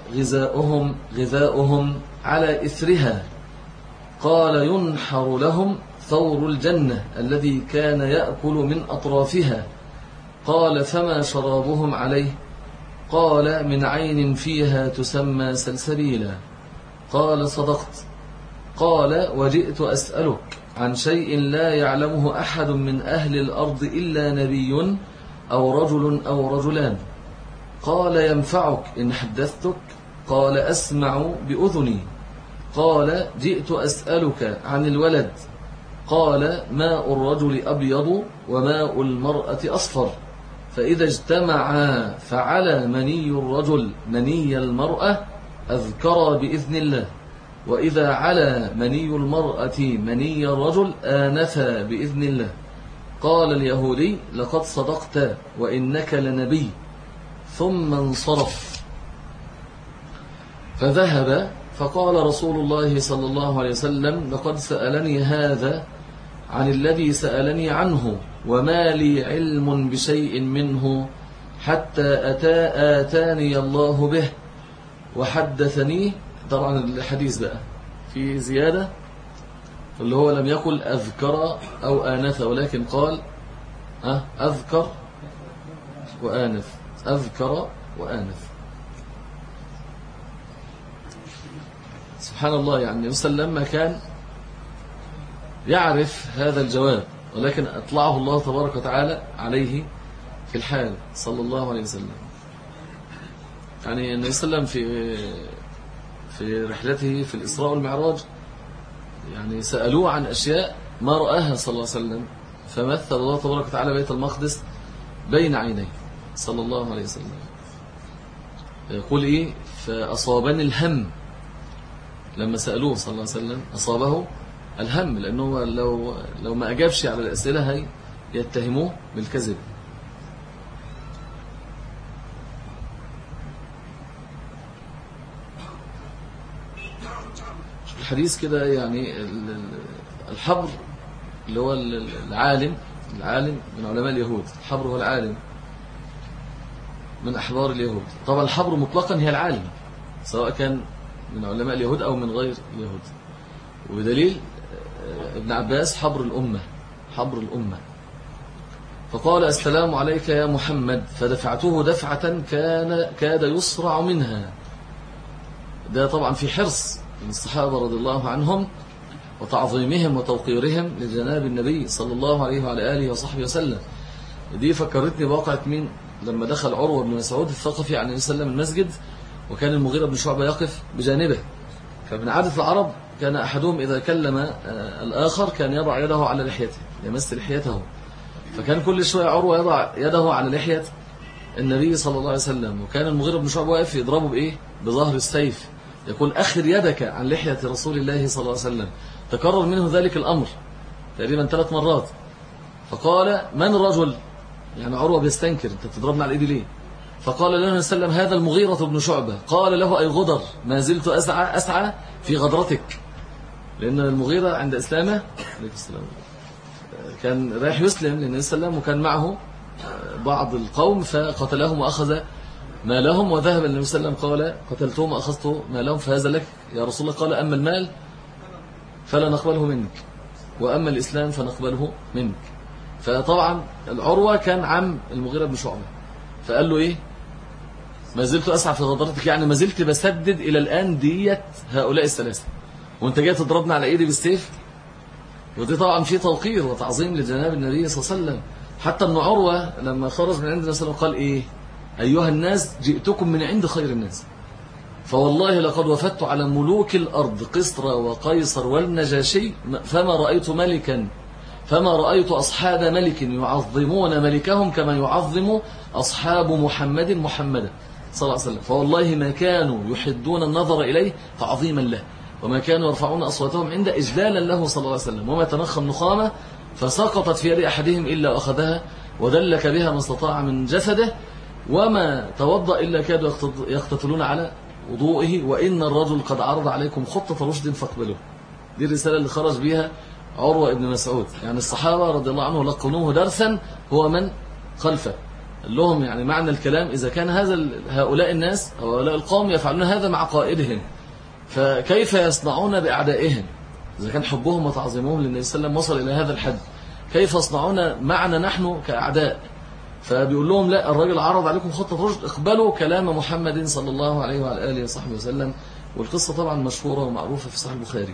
غذاؤهم على إثرها؟ قال ينحر لهم ثور الجنة الذي كان يأكل من أطرافها. قال فما شرابهم عليه؟ قال من عين فيها تسمى سلسبيلا. قال صدقت. قال وجئت أسألك عن شيء لا يعلمه أحد من أهل الأرض إلا نبي أو رجل أو رجلان. قال ينفعك إن حدثتك؟ قال أسمع بأذني. قال جئت أسألك عن الولد. قال ماء الرجل أبيض وماء المرأة أصفر، فإذا اجتمعا فعلى مني الرجل مني المرأة أذكر بإذن الله، وإذا على مني المرأة مني الرجل آنفا بإذن الله. قال اليهودي لقد صدقت وإنك لنبي. ثم انصرف فذهب. فقال رسول الله صلى الله عليه وسلم لقد سألني هذا عن الذي سألني عنه، وما لي علم بشيء منه حتى آتاني الله به وحدثني. طبعا الحديث بقى في زيادة اللي هو لم يقل أذكر أو آنث، ولكن قال أذكر وآنث، أذكر وآنث. سبحان الله، يعني النبي صلى الله عليه وسلم لما كان يعرف هذا الجواب، ولكن أطلعه الله تبارك وتعالى عليه في الحال صلى الله عليه وسلم. يعني النبي صلى الله عليه وسلم في رحلته في الإسراء والمعراج يعني سألوه عن أشياء ما رآها صلى الله عليه وسلم، فمثل الله تبارك وتعالى بيت المقدس بين عينيه صلى الله عليه وسلم. يقول إيه؟ فأصابني الهم. لما سألوه صلى الله عليه وسلم أصابه الهم، لأنه لو ما أجابش على الأسئلة هي يتهموه بالكذب. الحديث كده يعني الحبر اللي هو العالم من علماء اليهود. الحبر هو العالم من أحبار اليهود. طبعا الحبر مطلقا هي العالم، سواء كان من علماء اليهود أو من غير اليهود. ودليل ابن عباس حبر الأمة. فقال السلام عليك يا محمد، فدفعته دفعة كاد يصرع منها. ده طبعا في حرص من الصحابة رضي الله عنهم وتعظيمهم وتوقيرهم لجناب النبي صلى الله عليه وعلى آله وصحبه وسلم. دي فكرتني بواقعة مين؟ لما دخل عروة بن مسعود الثقفي عن النبي صلى الله عليه وسلم المسجد، وكان المغيرة بن شعبة يقف بجانبه. فمن عادة العرب كان أحدهم إذا كلم الآخر كان يضع يده على لحيته، يمس لحيته. فكان كل شوية عروة يضع يده على لحية النبي صلى الله عليه وسلم، وكان المغيرة بن شعبة واقف يضربه بإيه؟ بظهر السيف، يقول أخر يدك عن لحية رسول الله صلى الله عليه وسلم. تكرر منه ذلك الأمر تقريبا 3 مرات. فقال من الرجل؟ يعني عروة بيستنكر، أنت تضربنا على إيدي ليه؟ فقال له النبي صلى الله عليه وسلم هذا المغيرة بن شعبة. قال له أي غدر، ما زلت أسعى في غدرتك. لأن المغيرة عند إسلامه كان رايح يسلم للنبي صلى الله عليه وسلم، وكان معه بعض القوم فقتلهم وأخذ مالهم، وذهب النبي صلى الله عليه وسلم قال قتلتهم وأخذت مالهم، فهذا لك يا رسول الله. قال أما المال فلا نقبله منك، وأما الإسلام فنقبله منك. فطبعا العروة كان عم المغيرة بن شعبة، فقال له إيه؟ ما زلت أسعى في غدرتك، يعني ما زلت بسدد إلى الآن دية هؤلاء الثلاثة، وانت جاي تضربنا على إيدي بالسيف. ودي طبعا في توقير وتعظيم لجناب النبي صلى الله عليه وسلم. حتى ابن عروة لما خرج من عند النبي صلى الله عليه وسلم قال إيه؟ أيها الناس جئتكم من عند خير الناس، فوالله لقد وفدت على ملوك الأرض قسر وقيصر والنجاشي فما رأيت أصحاب ملك يعظمون ملكهم كما يعظم أصحاب محمدا صلى الله عليه وسلم. فوالله ما كانوا يحدون النظر إليه تعظيما له، وما كانوا يرفعون أصواتهم عند إجلالا له صلى الله عليه وسلم. وما تنخم نخامة فسقطت في يد أحدهم إلا أخذها ودلك بها ما استطاع من جسده، وما توضأ إلا كادوا يقتتلون على وضوئه، وإن الرجل قد عرض عليكم خطة رشد فاقبلوه. دي الرسالة اللي خرج بها عروة ابن مسعود. يعني الصحابة رضي الله عنه لقنوه درسا هو من خلفه، قال لهم يعني معنى الكلام إذا كان هؤلاء الناس أو هؤلاء القوم يفعلون هذا مع قائدهم، فكيف يصنعون بأعدائهم؟ إذا كان حبهم وتعظيمهم للنبي صلى الله عليه وسلم وصل إلى هذا الحد، كيف يصنعون معنا نحن كأعداء؟ فبيقول لهم لا، الرجل عرض عليكم خطة رشد، اقبلوا كلام محمد صلى الله عليه وعلى آله وصحبه وسلم. والقصة طبعا مشهورة ومعروفة في صحيح البخاري.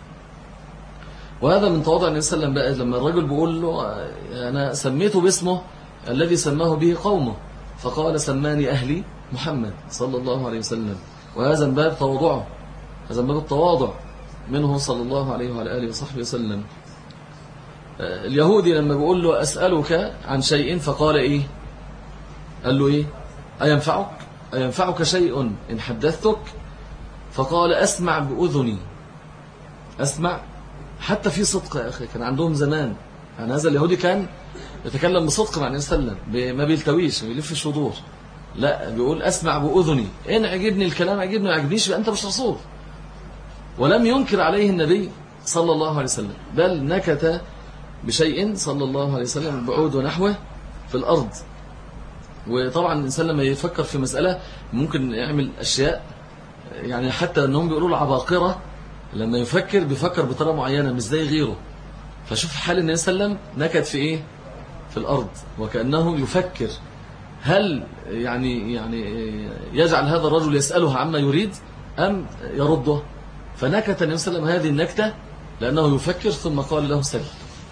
وهذا من تواضع النبي صلى الله عليه وسلم بقى، لما الرجل بيقول له أنا سميته باسمه الذي سماه به قومه، فقال سماني أهلي محمد صلى الله عليه وسلم. وهذا من باب تواضعه، هذا من باب التواضع منه صلى الله عليه وعلى آله وصحبه وسلم. اليهودي لما بيقول له أسألك عن شيء، فقال إيه؟ قال له إيه؟ أينفعك شيء إن حدثتك؟ فقال أسمع بأذني. أسمع حتى في صدق يا أخي، كان عندهم زمان يعني هذا اليهودي كان يتكلم بصدق مع النبي صلى الله عليه وسلم، ما بيلتويش ما بيلفش وضوح، لا بيقول أسمع بأذني، إن عجبني الكلام عجبني، ما عجبنيش يبقى أنت مش رسول. ولم ينكر عليه النبي صلى الله عليه وسلم، بل نكت بشيء صلى الله عليه وسلم البعود ونحوه في الأرض. وطبعا الإنسان لما يفكر في مسألة ممكن يعمل أشياء، يعني حتى أنهم بيقولوا العباقرة لما يفكر بيفكر بطريقة معينة مش زي غيره. فشوف حال النبي صلى الله عليه وسلم نكد في إيه؟ في الأرض، وكأنه يفكر هل يعني يجعل هذا الرجل يسأله عما يريد أم يرده. فنكت النبي صلى الله عليه وسلم هذه النكتة لأنه يفكر ثم قال له سل.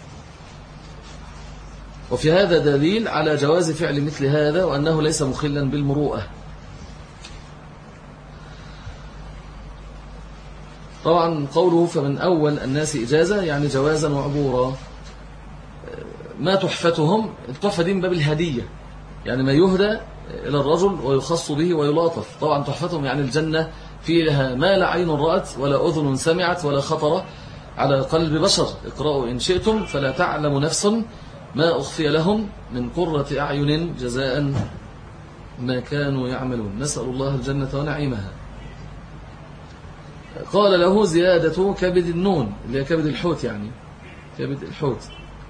وفي هذا دليل على جواز فعل مثل هذا وأنه ليس مخلا بالمروءة. طبعا قوله فمن أول الناس إجازة يعني جوازا وعبورا. ما تحفتهم، التحفة دي من باب الهدية، يعني ما يهدى إلى الرجل ويخص به ويلاطف. طبعا تحفتهم يعني الجنة فيها ما لا عين رأت ولا أذن سمعت ولا خطر على قلب بشر. اقرأوا إن شئتم فلا تعلم نفس ما أخفي لهم من قرة أعين جزاء ما كانوا يعملون. نسأل الله الجنة ونعيمها. قال له زيادة كبد النون اللي هي كبد الحوت، يعني كبد الحوت.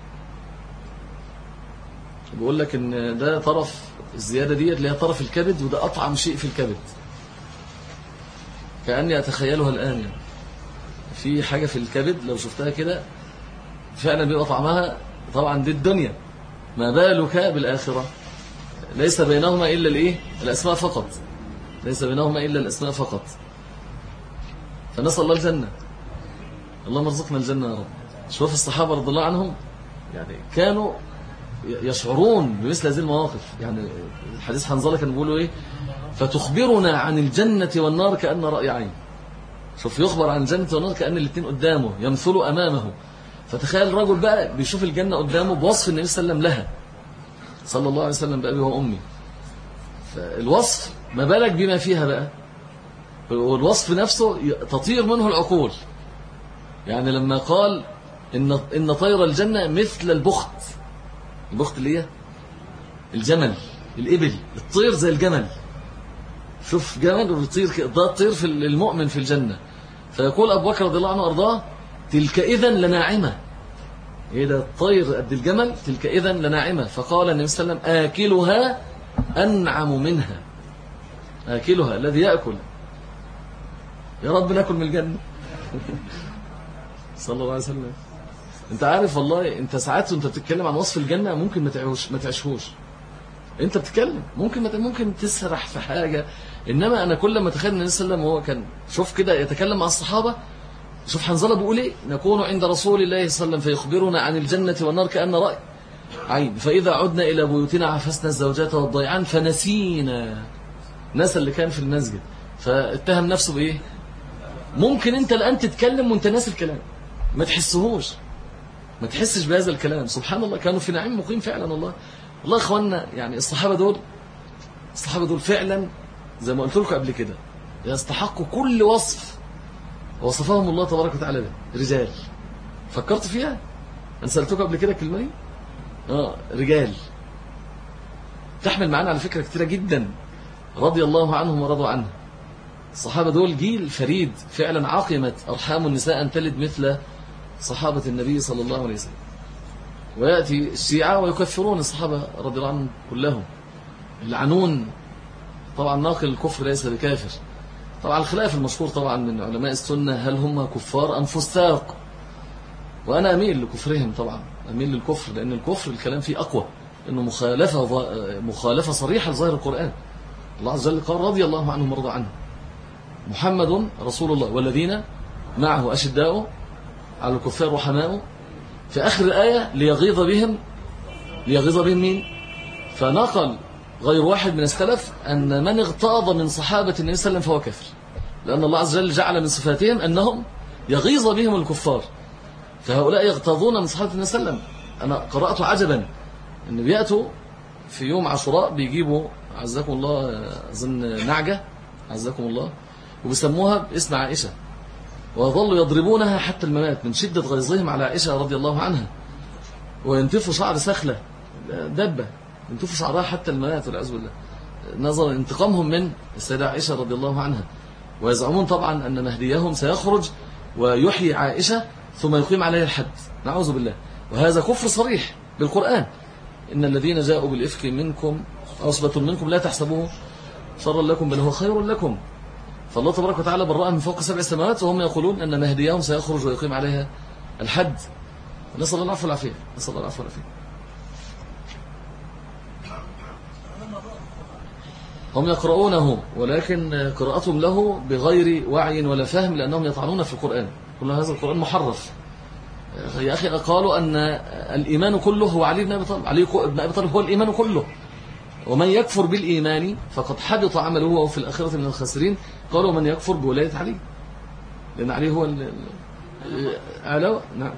بقول لك ان ده طرف الزيادة دي اللي هي طرف الكبد، وده أطعم شيء في الكبد. كأني أتخيلها الآن، يعني في حاجة في الكبد لو شفتها كده فعلا بيبقى طعمها طبعا دي الدنيا، ما بالك بالآخرة. ليس بينهما إلا الإيه؟ الأسماء فقط. ليس بينهما إلا الأسماء فقط. فنسأل الله الجنة. اللهم ارزقنا الجنة يا رب. شوف الصحابة رضي الله عنهم يعني كانوا يشعرون بمثل هذه المواقف. يعني الحديث حنظلة كان بيقولوا إيه؟ فتخبرنا عن الجنة والنار كأن رأي عين. شوف يخبر عن الجنة والنار كأن الاثنين قدامه يمثلوا أمامه. فتخيل الرجل بقى بيشوف الجنة قدامه بوصف النبي صلى الله عليه وسلم لها صلى الله عليه وسلم بأبي وأمي. فالوصف ما بالك بما فيها بقى، والوصف نفسه تطير منه العقول. يعني لما قال إن طير الجنة مثل البخت. البخت اللي هي الجمل، الإبل، الطير زي الجمل. شوف جمل وبيطير، ده الطير في المؤمن في الجنة. فيقول أبو بكر رضي الله عنه وأرضاه تلك إذن لناعمة. إيه ده الطير قد الجمل؟ تلك إذن لناعمة. فقال النبي صلى الله عليه وسلم آكلها أنعم منها. آكلها الذي يأكل. يا رب ناكل من الجنة. صلى الله عليه وسلم. انت عارف والله انت ساعات وانت بتتكلم عن وصف الجنة ممكن ما تعيشهوش. انت بتتكلم ممكن تسرح في حاجة. انما انا كل ما اتخيل النبي صلى الله عليه وسلم هو كان شوف كده يتكلم مع الصحابة. شوف حنظلة بيقول ايه؟ نكون عند رسول الله صلى الله عليه وسلم فيخبرنا عن الجنة والنار كأن رأي عين، فإذا عدنا إلى بيوتنا عفسنا الزوجات والضيعان فنسينا. ناس اللي كان في المسجد فاتهم نفسه بإيه؟ ممكن انت الآن تتكلم وانت ناس الكلام ما تحسهوش، ما تحسش بهذا الكلام. سبحان الله كانوا في نعيم مقيم فعلا. الله اخواننا يعني الصحابة دول فعلا زي ما قلت لكم قبل كده يستحقوا كل وصف وصفهم الله تبارك وتعالى به. رجال فكرت فيها، انا سألتكم قبل كده الكلمة دي. رجال تحمل معانا على فكرة كتيرة جدا رضي الله عنهم ورضوا عنه. الصحابة دول جيل فريد فعلا. عقمت أرحام النساء أن تلد مثل صحابة النبي صلى الله عليه وسلم. ويأتي الشيعة ويكفرون الصحابة رضي الله عنهم كلهم. العنون طبعا ناقل الكفر ليس بكافر. طبعا الخلاف المشهور طبعا من علماء السنة هل هم كفار أم فساق، وأنا أميل لكفرهم طبعا، أميل للكفر لأن الكفر الكلام فيه أقوى، إنه مخالفة صريحة لظاهر القرآن. الله عز وجل قال رضي الله عنهم ورضوا عنه محمد رسول الله والذين معه أشداء على الكفار رحماء. في آخر الآية ليغيظ بهم مين؟ فنقل غير واحد من السلف أن من اغتاظ من صحابة النبي صلى الله عليه وسلم فهو كافر، لأن الله عز وجل جعل من صفاتهم أنهم يغيظ بهم الكفار. فهؤلاء يغتاظون من صحابة النبي صلى الله عليه وسلم. أنا قرأت عجبا أن بيأتوا في يوم عاشوراء بيجيبوا عزكم الله أظن نعجة عزكم الله وبيسموها باسم عائشة، ويظلوا يضربونها حتى الممات من شدة غيظهم على عائشة رضي الله عنها، وينتفوا شعر سخلة دبة ينتفوا شعرها حتى الممات والعياذ بالله نظرا انتقامهم من السيدة عائشة رضي الله عنها. ويزعمون طبعا أن مهديهم سيخرج ويحيي عائشة ثم يقيم عليها الحد، نعوذ بالله. وهذا كفر صريح بالقرآن. إن الذين جاءوا بالإفك منكم عصبة منكم لا تحسبوه شرا لكم بل هو خير لكم. فالله تبارك وتعالى برأها من فوق 7 سماوات، وهم يقولون أن مهديهم سيخرج ويقيم عليها الحد. نسأل الله العفو والعافية، نسأل الله العفو والعافية. هم يقرؤونه ولكن قراءتهم له بغير وعي ولا فهم، لأنهم يطعنون في القرآن. كل هذا القرآن محرف يا أخي. قالوا أن الإيمان كله هو علي بن أبي طالب. علي بن أبي طالب هو الإيمان كله، ومن يكفر بالإيمان فقد حبط عمله وهو في الآخرة من الخاسرين. قالوا من يكفر بولاية علي، لأن علي هو أعلى. نعم.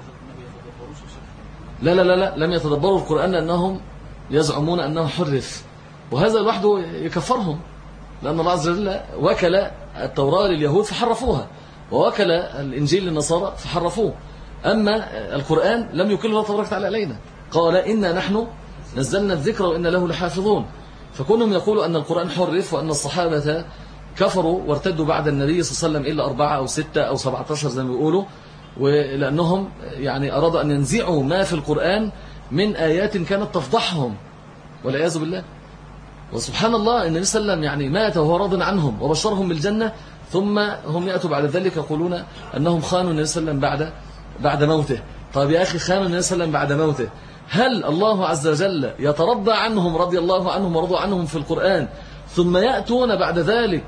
لا لا لا لا، لم يتدبروا القرآن لأنهم يزعمون أنه حرف، وهذا لوحده يكفرهم، لأن الله عز وجل وكل التوراة لليهود فحرفوها، ووكل الإنجيل للنصارى فحرفوه. أما القرآن لم يكله الله تبارك وتعالى علينا، قال إنا نحن نزلنا الذكر وإنا له لحافظون. فكونهم يقولوا أن القرآن حرف وأن الصحابة كفروا وارتدوا بعد النبي صلى الله عليه وسلم إلا 4 أو 6 أو 17 زي ما بيقولوا، ولأنهم يعني أرادوا أن ينزعوا ما في القرآن من آيات كانت تفضحهم والعياذ بالله. وسبحان الله، النبي صلى الله عليه وسلم يعني مات وهو راض عنهم وبشرهم بالجنة، ثم هم يأتوا بعد ذلك يقولون أنهم خانوا النبي صلى الله عليه وسلم بعد موته. طيب يا أخي، خانوا النبي صلى الله عليه وسلم بعد موته، هل الله عز وجل يترضى عنهم رضي الله عنهم ورضوا عنهم في القرآن ثم يأتون بعد ذلك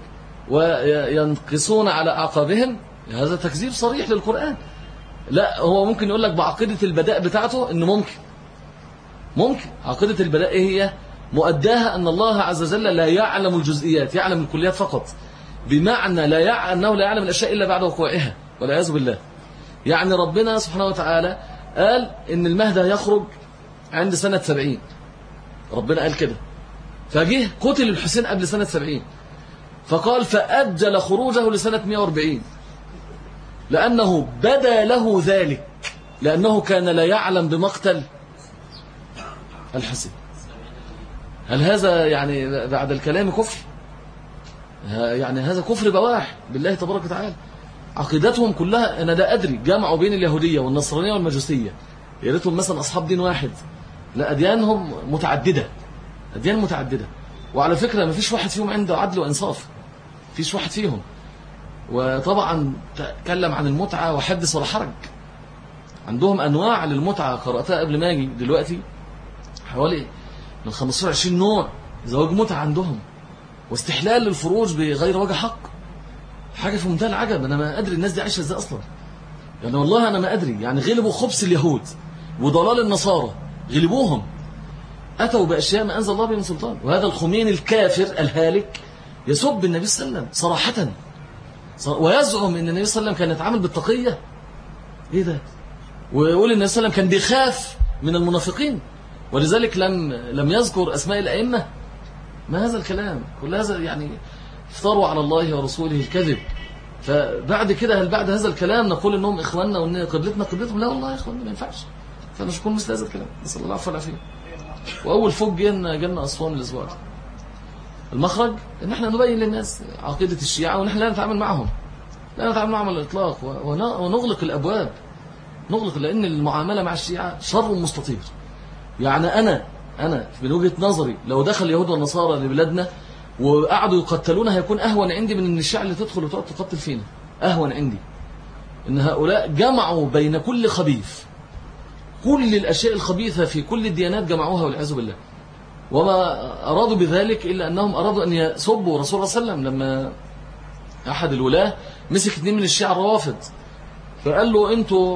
وينقصون على أعقابهم؟ هذا تكذيب صريح للقرآن. لا، هو ممكن يقول لك بعقيدة البداء بتاعته إنه ممكن عقيدة البداء إيه هي؟ مؤداها أن الله عز وجل لا يعلم الجزئيات، يعلم الكليات فقط، بمعنى أنه لا يعلم الأشياء إلا بعد وقوعها والعياذ بالله. يعني ربنا سبحانه وتعالى قال إن المهدي يخرج عند سنة 70، ربنا قال كده، فجه قتل الحسين قبل سنة 70، فقال فأجل خروجه لسنة 140 لأنه بدا له ذلك، لأنه كان لا يعلم بمقتل الحسين. هل هذا يعني بعد الكلام كفر؟ يعني هذا كفر بواح بالله تبارك وتعالى. عقيدتهم كلها، أنا ده أدري، جمعوا بين اليهودية والنصرانية والمجوسية، يا ريتهم مثلا أصحاب دين واحد. لا، أديانهم متعددة، أديان متعددة، وعلى فكرة ما فيش واحد فيهم عنده عدل وإنصاف، فيش واحد فيهم. وطبعا تكلم عن المتعة وحدث ولا حرج. عندهم أنواع للمتعة قرأتها قبل ما أجي دلوقتي، حوالي من 15-20 نوع زواج متعة عندهم، واستحلال للفروج بغير وجه حق. حاجة في منتهى العجب. أنا ما أدري الناس دي عايشة إزاي أصلا، يعني والله أنا ما أدري. يعني غلبوا خبث اليهود وضلال النصارى، غلبوهم، أتوا بأشياء ما أنزل الله بها من سلطان. وهذا الخميني الكافر الهالك يسب النبي صلى الله عليه وسلم صراحة، ويزعم أن النبي صلى الله عليه وسلم كان يتعامل بالتقية. إيه ده؟ ويقول النبي صلى الله عليه وسلم كان بيخاف من المنافقين، ولذلك لم يذكر أسماء الأئمة. ما هذا الكلام؟ كل هذا يعني افتروا على الله ورسوله الكذب. فبعد كده، هل بعد هذا الكلام نقول انهم اخواننا وان قبلتنا قبلتهم؟ لا والله يا اخواننا، ما ينفعش. فمش نكون مثل هذا الكلام. نسال الله العفو والعافيه. واول فوق جالنا اسوان الاسبوع ده. المخرج ان احنا نبين للناس عقيده الشيعه، ونحن لا نتعامل معهم، لا نتعامل معهم على الاطلاق، ونغلق الابواب، نغلق، لان المعامله مع الشيعه شر مستطير. يعني انا من وجهه نظري لو دخل اليهود والنصارى لبلادنا وقعدوا يقتلون، هيكون أهون عندي من أن الشيعة اللي تدخل وتقعد تقتل فينا. أهون عندي أن هؤلاء جمعوا بين كل خبيث، كل الأشياء الخبيثة في كل الديانات جمعوها والعياذ بالله. وما أرادوا بذلك إلا أنهم أرادوا أن يسبوا رسول الله صلى الله عليه وسلم. لما أحد الولاة مسك 2 من الشيعة الروافض، فقال له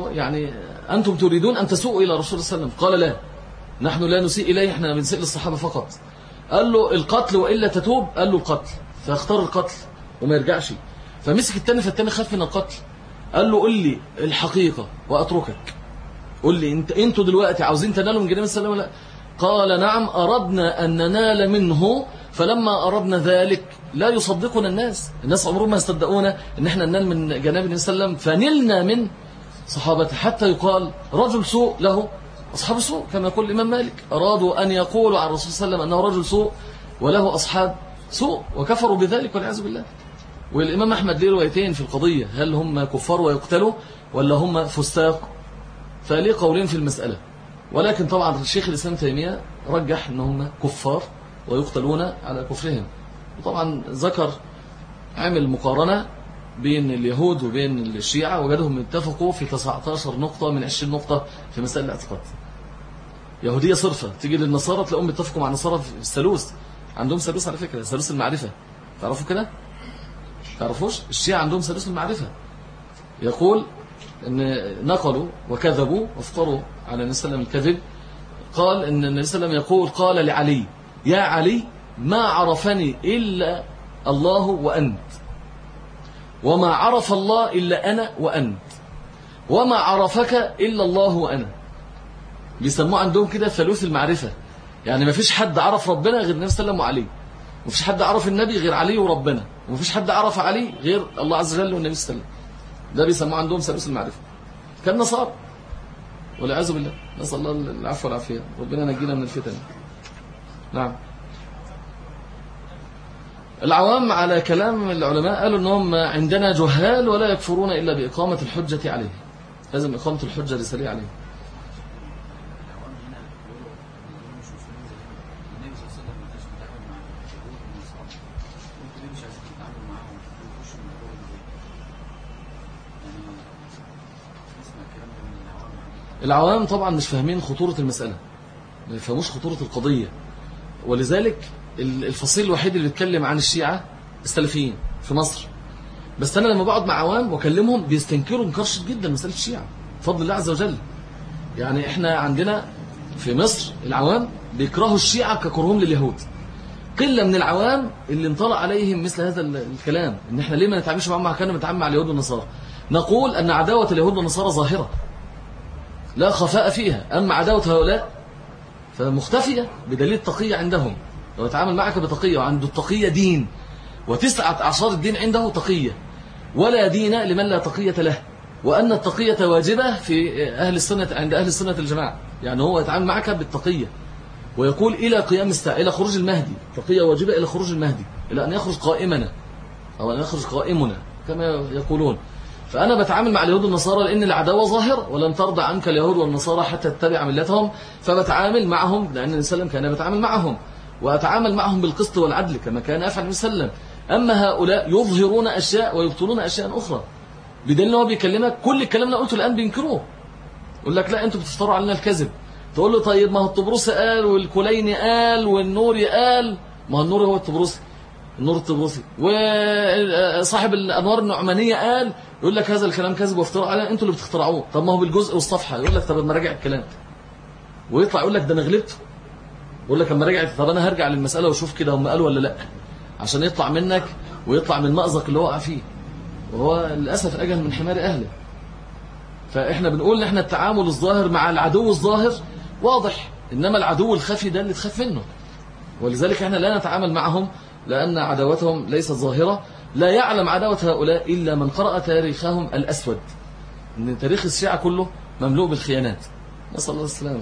أنتم تريدون أن تسوءوا إلى رسول الله صلى الله عليه وسلم؟ قال لا، نحن لا نسيء إليه، احنا بنسيء للصحابة فقط. قال له القتل وإلا تتوب، قال له القتل، فاختار القتل وما يرجعش. فمسك التاني، فالتاني خاف من القتل، قال له قل لي الحقيقة وأتركك، قل لي انتوا دلوقتي عاوزين تنالوا من جناب السلام ولا؟ قال نعم، أردنا أن ننال منه، فلما أردنا ذلك لا يصدقنا الناس عمرهم ما يصدقونا ان احنا ننال من جناب النبي صلى الله عليه وسلم، فنلنا من صحابته، حتى يقال رجل سوء له أصحاب سوء، كما يقول الإمام مالك، أرادوا أن يقولوا عن الرسول صلى الله عليه وسلم أنه رجل سوء وله أصحاب سوء، وكفروا بذلك والعياذ بالله. والإمام أحمد له روايتين في القضية، هل هم كفار ويقتلوا ولا هم فساق؟ فليه قولين في المسألة. ولكن طبعا الشيخ الإسلام تيمية رجح أنهم كفار ويقتلون على كفرهم. وطبعا ذكر عمل مقارنة بين اليهود وبين الشيعة، وجدهم اتفقوا في 19 نقطة من 20 نقطة في مسائل الاعتقاد. يهودية صرفة. تيجي للنصارى تلاقيهم اتفقوا مع النصارى في الثالوث، عندهم ثالوث على فكرة، ثالوث المعرفة. تعرفوا كده؟ تعرفوش؟ الشيعة عندهم ثالوث المعرفة. يقول ان نقلوا وكذبوا وافتروا على النبي صلى الله عليه وسلم الكذب. قال ان النبي صلى الله عليه وسلم يقول قال لعلي يا علي ما عرفني إلا الله وأنت، وما عرف الله إلا أنا وأنت، وما عرفك إلا الله وأنا. بيسموه عندهم كده ثالوث المعرفة. يعني ما فيش حد عرف ربنا غير النبي صلى الله عليه وسلم وعلي، وما فيش حد عرف النبي غير علي وربنا، وما فيش حد عرف علي غير الله عز وجل والنبي صلى الله عليه وسلم. ده بيسموه عندهم ثالوث المعرفة. كان نصارى والعياذ بالله، نسأل الله العفو والعافية، ربنا نجينا من الفتن. نعم. العوام على كلام العلماء قالوا أنهم عندنا جهال ولا يكفرون إلا بإقامة الحجة عليه. لازم إقامة الحجة رسالية عليه. العوام طبعا مش فاهمين خطورة المسألة، ما يفهموش خطورة القضية، ولذلك الفصيل الوحيد اللي بيتكلم عن الشيعة السلفيين في مصر. بس أنا لما بقعد مع عوام وأكلمهم بيستنكروا انكار شديد جدا مسألة الشيعة بفضل الله عز وجل. يعني احنا عندنا في مصر العوام بيكرهوا الشيعة ككرههم لليهود. قلة من العوام اللي انطلع عليهم مثل هذا الكلام، ان احنا ليه ما نتعاملش معهم مع كنا نتعامل مع اليهود والنصارى. نقول أن عداوة اليهود والنصارى ظاهرة لا خفاء فيها، أما عداوة هؤلاء فمختفية بدليل التقية عندهم. لو يتعامل معك بتقية، وعنده التقية دين، وتسعة أعشار الدين عنده تقية، ولا دين لمن لا تقية له، وأن التقية واجبة في أهل السنة عند أهل السنة الجماعة. يعني هو يتعامل معك بالتقية ويقول إلى قيام الساعة، إلى خروج المهدي، تقية واجبة إلى خروج المهدي، إلى أن يخرج قائمنا أو أن يخرج قائمنا كما يقولون. فأنا بتعامل مع اليهود والنصارى لأن العداوة ظاهرة، ولن ترضى عنك اليهود والنصارى حتى تتبع ملتهم، فبتعامل معهم لأن النبي صلى الله عليه وسلم كان بتعامل معهم، وأتعامل معهم بالقسط والعدل كما كان يفعل النبي صلى الله عليه وسلم. أما هؤلاء يظهرون أشياء ويبطلون أشياء أخرى، بدليل هو بيكلمك كل الكلام اللي قلته الآن بينكروه. يقول لك لا أنتوا بتفتروا علينا الكذب. تقول له طيب ما هو الطبرسي قال والكليني قال والنوري قال. ما هو النوري هو الطبرسي، النور الطبرسي، وصاحب الأنوار النعمانية قال. يقول لك هذا الكلام كذب وافتراء علينا، انتوا اللي بتخترعوه. طب ما هو بالجزء والصفحة. يقول لك طب ما راجع الكلام، ويطلع يقول لك ده انا غلبت. يقول لك اما راجع، طب انا هرجع للمسألة واشوف كده هم قالوا ولا لا، عشان يطلع منك ويطلع من مأزق اللي وقع فيه، وهو للأسف أجهل من حمار أهله. فإحنا بنقول ان احنا التعامل الظاهر مع العدو الظاهر واضح، إنما العدو الخفي ده اللي تخاف منه، ولذلك احنا لا نتعامل معهم لأن عداوتهم ليست ظاهرة. لا يعلم عداوة هؤلاء إلا من قرأ تاريخهم الأسود، إن تاريخ الشيعة كله مملوء بالخيانات، نسأل الله السلامة.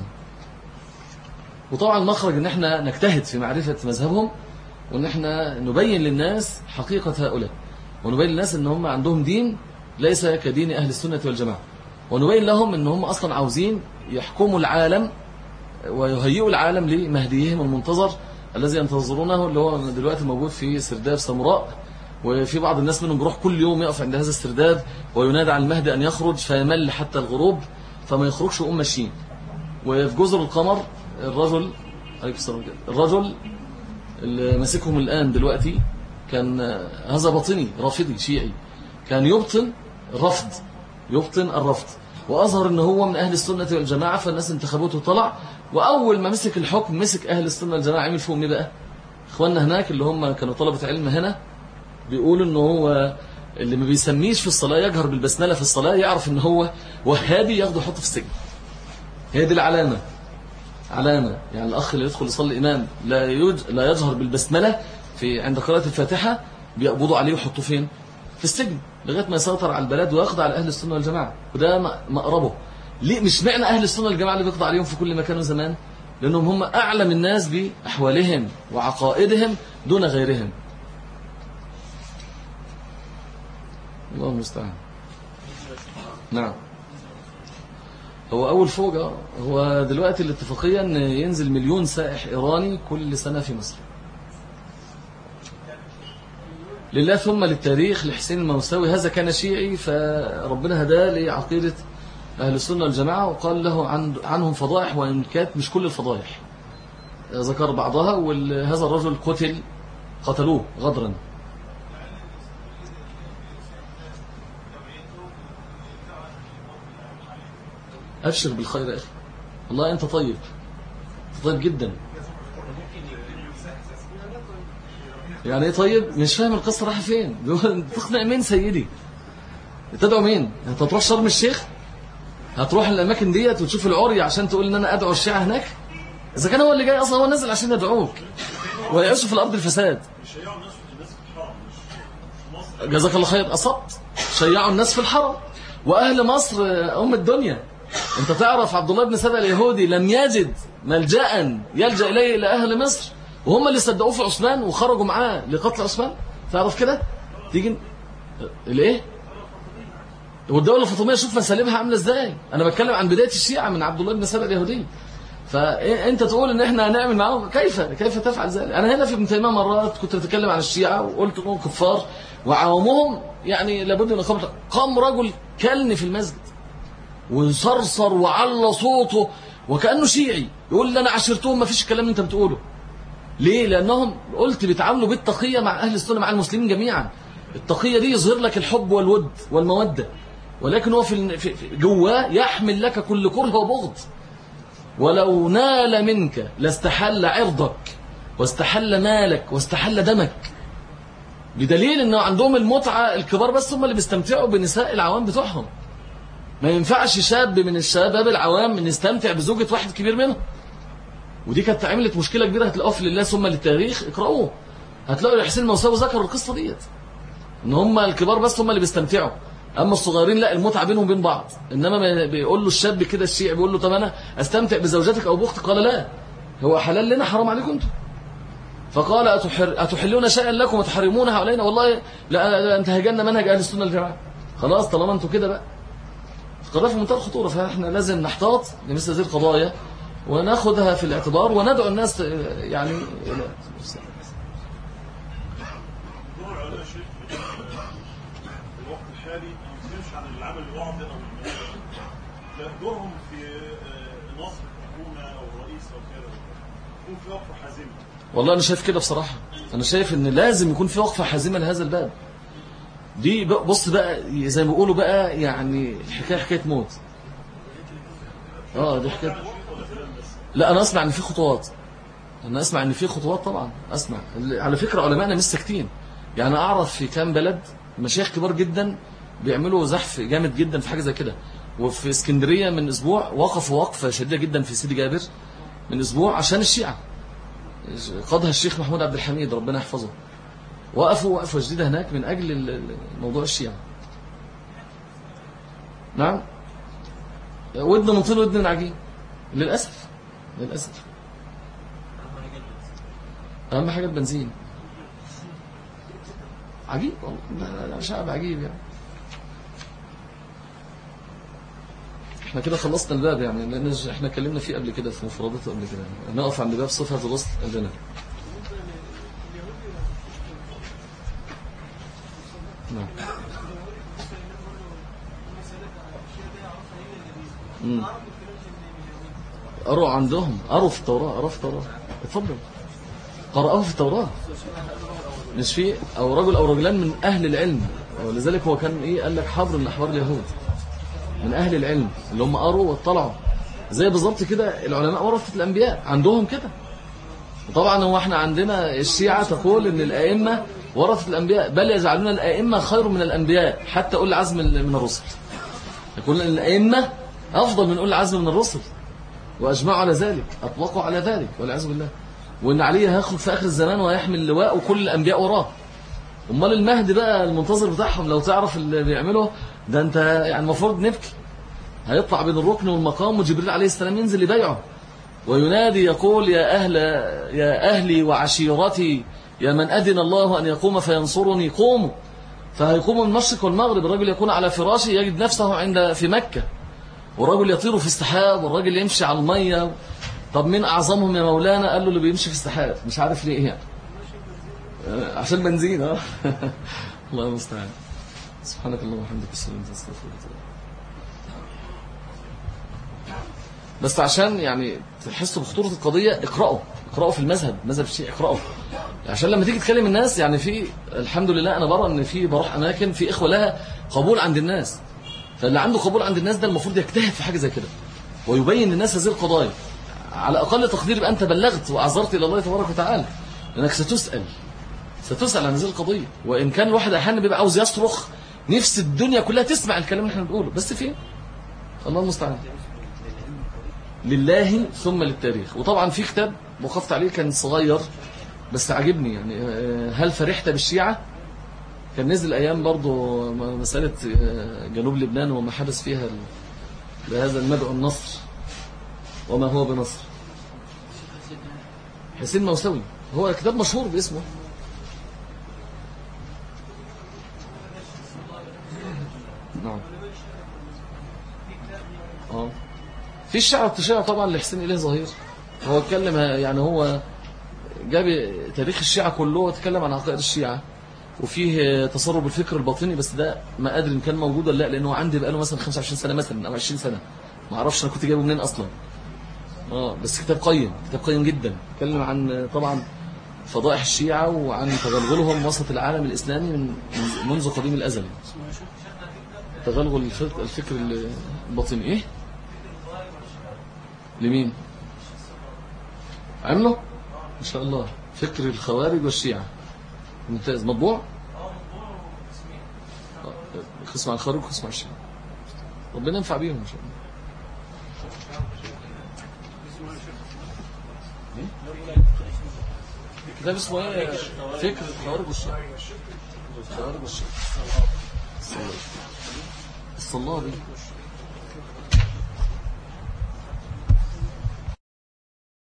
وطبعا مخرج إن احنا نجتهد في معرفة مذهبهم، وإن احنا نبين للناس حقيقة هؤلاء، ونبين للناس إن هم عندهم دين ليس كدين أهل السنة والجماعة، ونبين لهم إن هم أصلا عاوزين يحكموا العالم ويهيئوا العالم لمهديهم المنتظر الذي ينتظرونه، اللي هو دلوقتي موجود في سرداب سمراء. وفي بعض الناس منهم بيروح كل يوم يقف عند هذا السرداب وينادى على المهدي أن يخرج، فيمل حتى الغروب فما يخرجش وهم ماشيين. وفي جزر القمر الرجل اللي ماسكهم الآن دلوقتي كان هذا باطني رافضي شيعي، كان يبطن الرفض، وأظهر أنه هو من أهل السنة والجماعة، فالناس انتخبوته وطلع. وأول ما مسك الحكم مسك أهل السنة والجماعة، عمل فيهم إيه بقى؟ إخواننا هناك اللي هم كانوا طلبة علم هنا بيقولوا أنه هو اللي ما بيسميش في الصلاة يجهر بالبسملة في الصلاة يعرف أنه هو وهابي، ياخده يحطه في السجن. هي دي العلامة، يعني الأخ اللي يدخل يصلي إمام لا يجهر بالبسملة عند قراءة الفاتحة، بيقبضوا عليه ويحطوه فين؟ في السجن، لغاية ما يسيطر على البلد ويقضي على أهل السنة والجماعة. وده مقربه. ليه مش معنى أهل السنة والجماعة اللي بيقضي عليهم في كل مكان وزمان؟ لأنهم هم أعلم الناس بأحوالهم وعقائدهم دون غيرهم. الله المستعان. نعم. هو أول فوجة. هو دلوقتي الاتفاقية أن ينزل 1,000,000 سائح إيراني كل سنة في مصر لله ثم للتاريخ لحسين الموسوي. هذا كان شيعي فربنا هداه لعقيدة أهل السنة والجماعة وقال له عنهم فضائح، وإن كانت مش كل الفضائح، ذكر بعضها. وهذا الرجل قتلوه غدرا. أبشر بالخير يا أخي، والله أنت طيب، أنت طيب جدا. يعني إيه طيب؟ مش فاهم القصة رايحة فين. تقنع مين سيدي؟ تدعو مين؟ أنت تروح شرم الشيخ؟ هتروح الأماكن ديت وتشوف العري عشان تقول إن أنا أدعو الشيعة هناك؟ إذا كان هو اللي جاي أصلا، هو نازل عشان يدعوك ويعيشوا في الأرض الفساد. جزاك الله خير، أصبت. شيعوا الناس في الحرم، وأهل مصر أم الدنيا. أنت تعرف عبد الله بن سبأ اليهودي لم يجد ملجأ يلجأ إليه إلى أهل مصر، وهم اللي صدقوه في عثمان وخرجوا معاه لقتل عثمان. تعرف كده؟ تيجي الإيه؟ والدولة الفاطمية شوف مسالبها عاملة إزاي. أنا بتكلم عن بداية الشيعة من عبد الله بن سبأ اليهودي. فأنت تقول إن إحنا هنعمل معهم، كيف تفعل ذلك؟ أنا هنا في ابن تيمية مرات كنت بتكلم عن الشيعة وقلت إنهم كفار وعوامهم يعني لابد من إقامة. قام رجل كلني في المسجد وصرصر وعلى صوته وكأنه شيعي، يقول لي أنا عشرتهم، ما فيش الكلام اللي أنت بتقوله. ليه؟ لأنهم قلت بيتعاملوا بالتقية مع أهل السنة، مع المسلمين جميعا. التقية دي يظهر لك الحب والود والمودة، ولكن هو في جواه يحمل لك كل كره وبغض. ولو نال منك لاستحل عرضك واستحل مالك واستحل دمك، بدليل أنه عندهم المتعة. الكبار بس هم اللي بيستمتعوا بنساء العوام بتوعهم. ما ينفعش شاب من الشباب العوام ان يستمتع بزوجة واحد كبير منهم. ودي كانت عملت مشكلة كبيرة. هتلاقوها في لله ثم للتاريخ، اقرأوه، هتلاقوا حسين الموسوي ذكر القصة ديت، ان هم الكبار بس هم اللي بيستمتعوا، اما الصغيرين لا، المتعة بينهم وبين بعض. انما ما بيقول له الشاب كده الشيعي، بيقول له طب انا استمتع بزوجتك او باختك؟ قال لا، هو حلال لنا حرام عليكم انتم. فقال أتحلون شيئا لكم وتحرمونها علينا؟ والله لا انتهجنا منهج اهل السنة والجماعة. خلاص طالما انتم كده بقى، قضايا في منتهى الخطورة. فاحنا لازم نحتاط لمثل هذه القضايا وناخذها في الاعتبار وندعو الناس يعني الوقت الحالي ما يتكلمش عن العمل الوعظي او دورهم في نصر الحكومه او الرئيس او كده، يكون في وقفه حازمه. والله انا شايف كده بصراحة. انا شايف ان لازم يكون في وقفة حازمة لهذا الباب. دي بص بقى زي ما بيقولوا بقى، يعني الحكاية حكاية موت. دي حكاية. لا انا اسمع ان في خطوات، طبعا اسمع. على فكرة علماءنا مش ساكتين. يعني اعرف في كام بلد مشايخ كبار جدا بيعملوا زحف جامد جدا في حاجة زي كده. وفي اسكندرية من اسبوع وقفوا وقفة شديدة جدا في سيدي جابر من اسبوع عشان الشيعة، قادها الشيخ محمود عبد الحميد ربنا يحفظه. وقفوا وقفة جديدة هناك من أجل موضوع الشيعة. نعم، ودن من طين ودن من عجين، للأسف. أهم حاجة البنزين. عجيب والله، شعب عجيب يعني. احنا كده خلصنا الباب يعني، لأن احنا اتكلمنا فيه قبل كده في مفرداته قبل كده. نقف عند باب صفة الوسط عندنا. نعم. قروا عندهم، قروا في التوراة، اتفضل. قرأوه في التوراة، مش فيه أو رجل أو رجلان من أهل العلم. ولذلك هو كان قال لك حبر من أحبار اليهود، من أهل العلم اللي هم قروا واطلعوا. زي بالظبط كده العلماء ورثة الأنبياء عندهم كده. وطبعا هو احنا عندنا الشيعة تقول ان الائمه ورثة الانبياء، بل يجعلون الائمه خير من الانبياء، حتى اولي العزم من الرسل. يقولون ان الائمه افضل من اولي العزم من الرسل، واجمعوا على ذلك، اطلقوا على ذلك والعياذ بالله. وان علي هيخرج في اخر الزمان ويحمل اللواء وكل الانبياء وراه. امال المهدي بقى المنتظر بتاعهم لو تعرف اللي بيعمله ده، انت يعني المفروض نبكي. هيطلع بين الركن والمقام وجبريل عليه السلام ينزل يبايعه وينادي يقول يا أهلي وعشيرتي يا من أذن الله أن يقوم فينصرني قوموا. فهيقوم من المشرق والمغرب، الرجل يكون على فراشه يجد نفسه في مكة والراجل يطير في السحاب والراجل يمشي على المية. طب مين أعظمهم يا مولانا؟ قال له اللي بيمشي في السحاب. مش عارف ليه يعني عشان بنزين. الله المستعان. سبحانك اللهم وبحمدك اشهد ان لا اله الا انت استغفرك واتوب اليك. بس عشان يعني تحسوا بخطورة القضية اقرأوا في مذهب الشيعي، اقرأوا عشان لما تيجي تكلم الناس يعني في الحمد لله أنا برى أن في بروح أماكن في إخوة لها قبول عند الناس، فاللي عنده قبول عند الناس ده المفروض يجتهد في حاجة زي كده ويبين للناس هذه القضايا. على أقل تقدير يبقى أنت بلغت وأعذرت إلى الله تبارك وتعالى، لأنك ستسأل عن هذه القضية. وإن كان الواحد أحيانا بيبقى عاوز يصرخ، نفس الدنيا كلها تسمع الكلام اللي احنا بنقوله، بس فين؟ الله المستعان. لله ثم للتاريخ. وطبعا في كتاب وقفت عليه كان صغير بس عجبني، يعني هل فرحت بالشيعة؟ كان نزل أيام برضو مسألة جنوب لبنان وما حدث فيها لهذا المدعو النصر وما هو بنصر. حسين موسوي، هو كتاب مشهور باسمه. نعم. في الشيعة والتشيع طبعا لحسين إليه ظهير، هو اتكلم يعني هو جاب تاريخ الشيعة كله وتكلم عن عقائد الشيعة، وفيه تصرف بالفكر الباطني، بس ده ما أدري إن كان موجود ولا لا، لأنه عندي بقاله مثلا 25 سنة مثلا أو 20 سنة، ما أعرفش أنا كنت جايبه منين أصلا. بس كتاب قيم جدا، اتكلم عن طبعا فضائح الشيعة وعن تغلغلهم وسط العالم الإسلامي منذ قديم الأزل. تغلغل الفكر الباطني إيه؟ لمين؟ عمله؟ إن شاء الله فكر الخوارج والشيعة، ممتاز. مطبوع؟ قسم على الخوارج وقسم على الشيعة، ربنا ينفع بيهم إن شاء الله. كتاب اسمه ايه؟ فكر الخوارج والشيعة. الخوارج والشيعة الصلابي.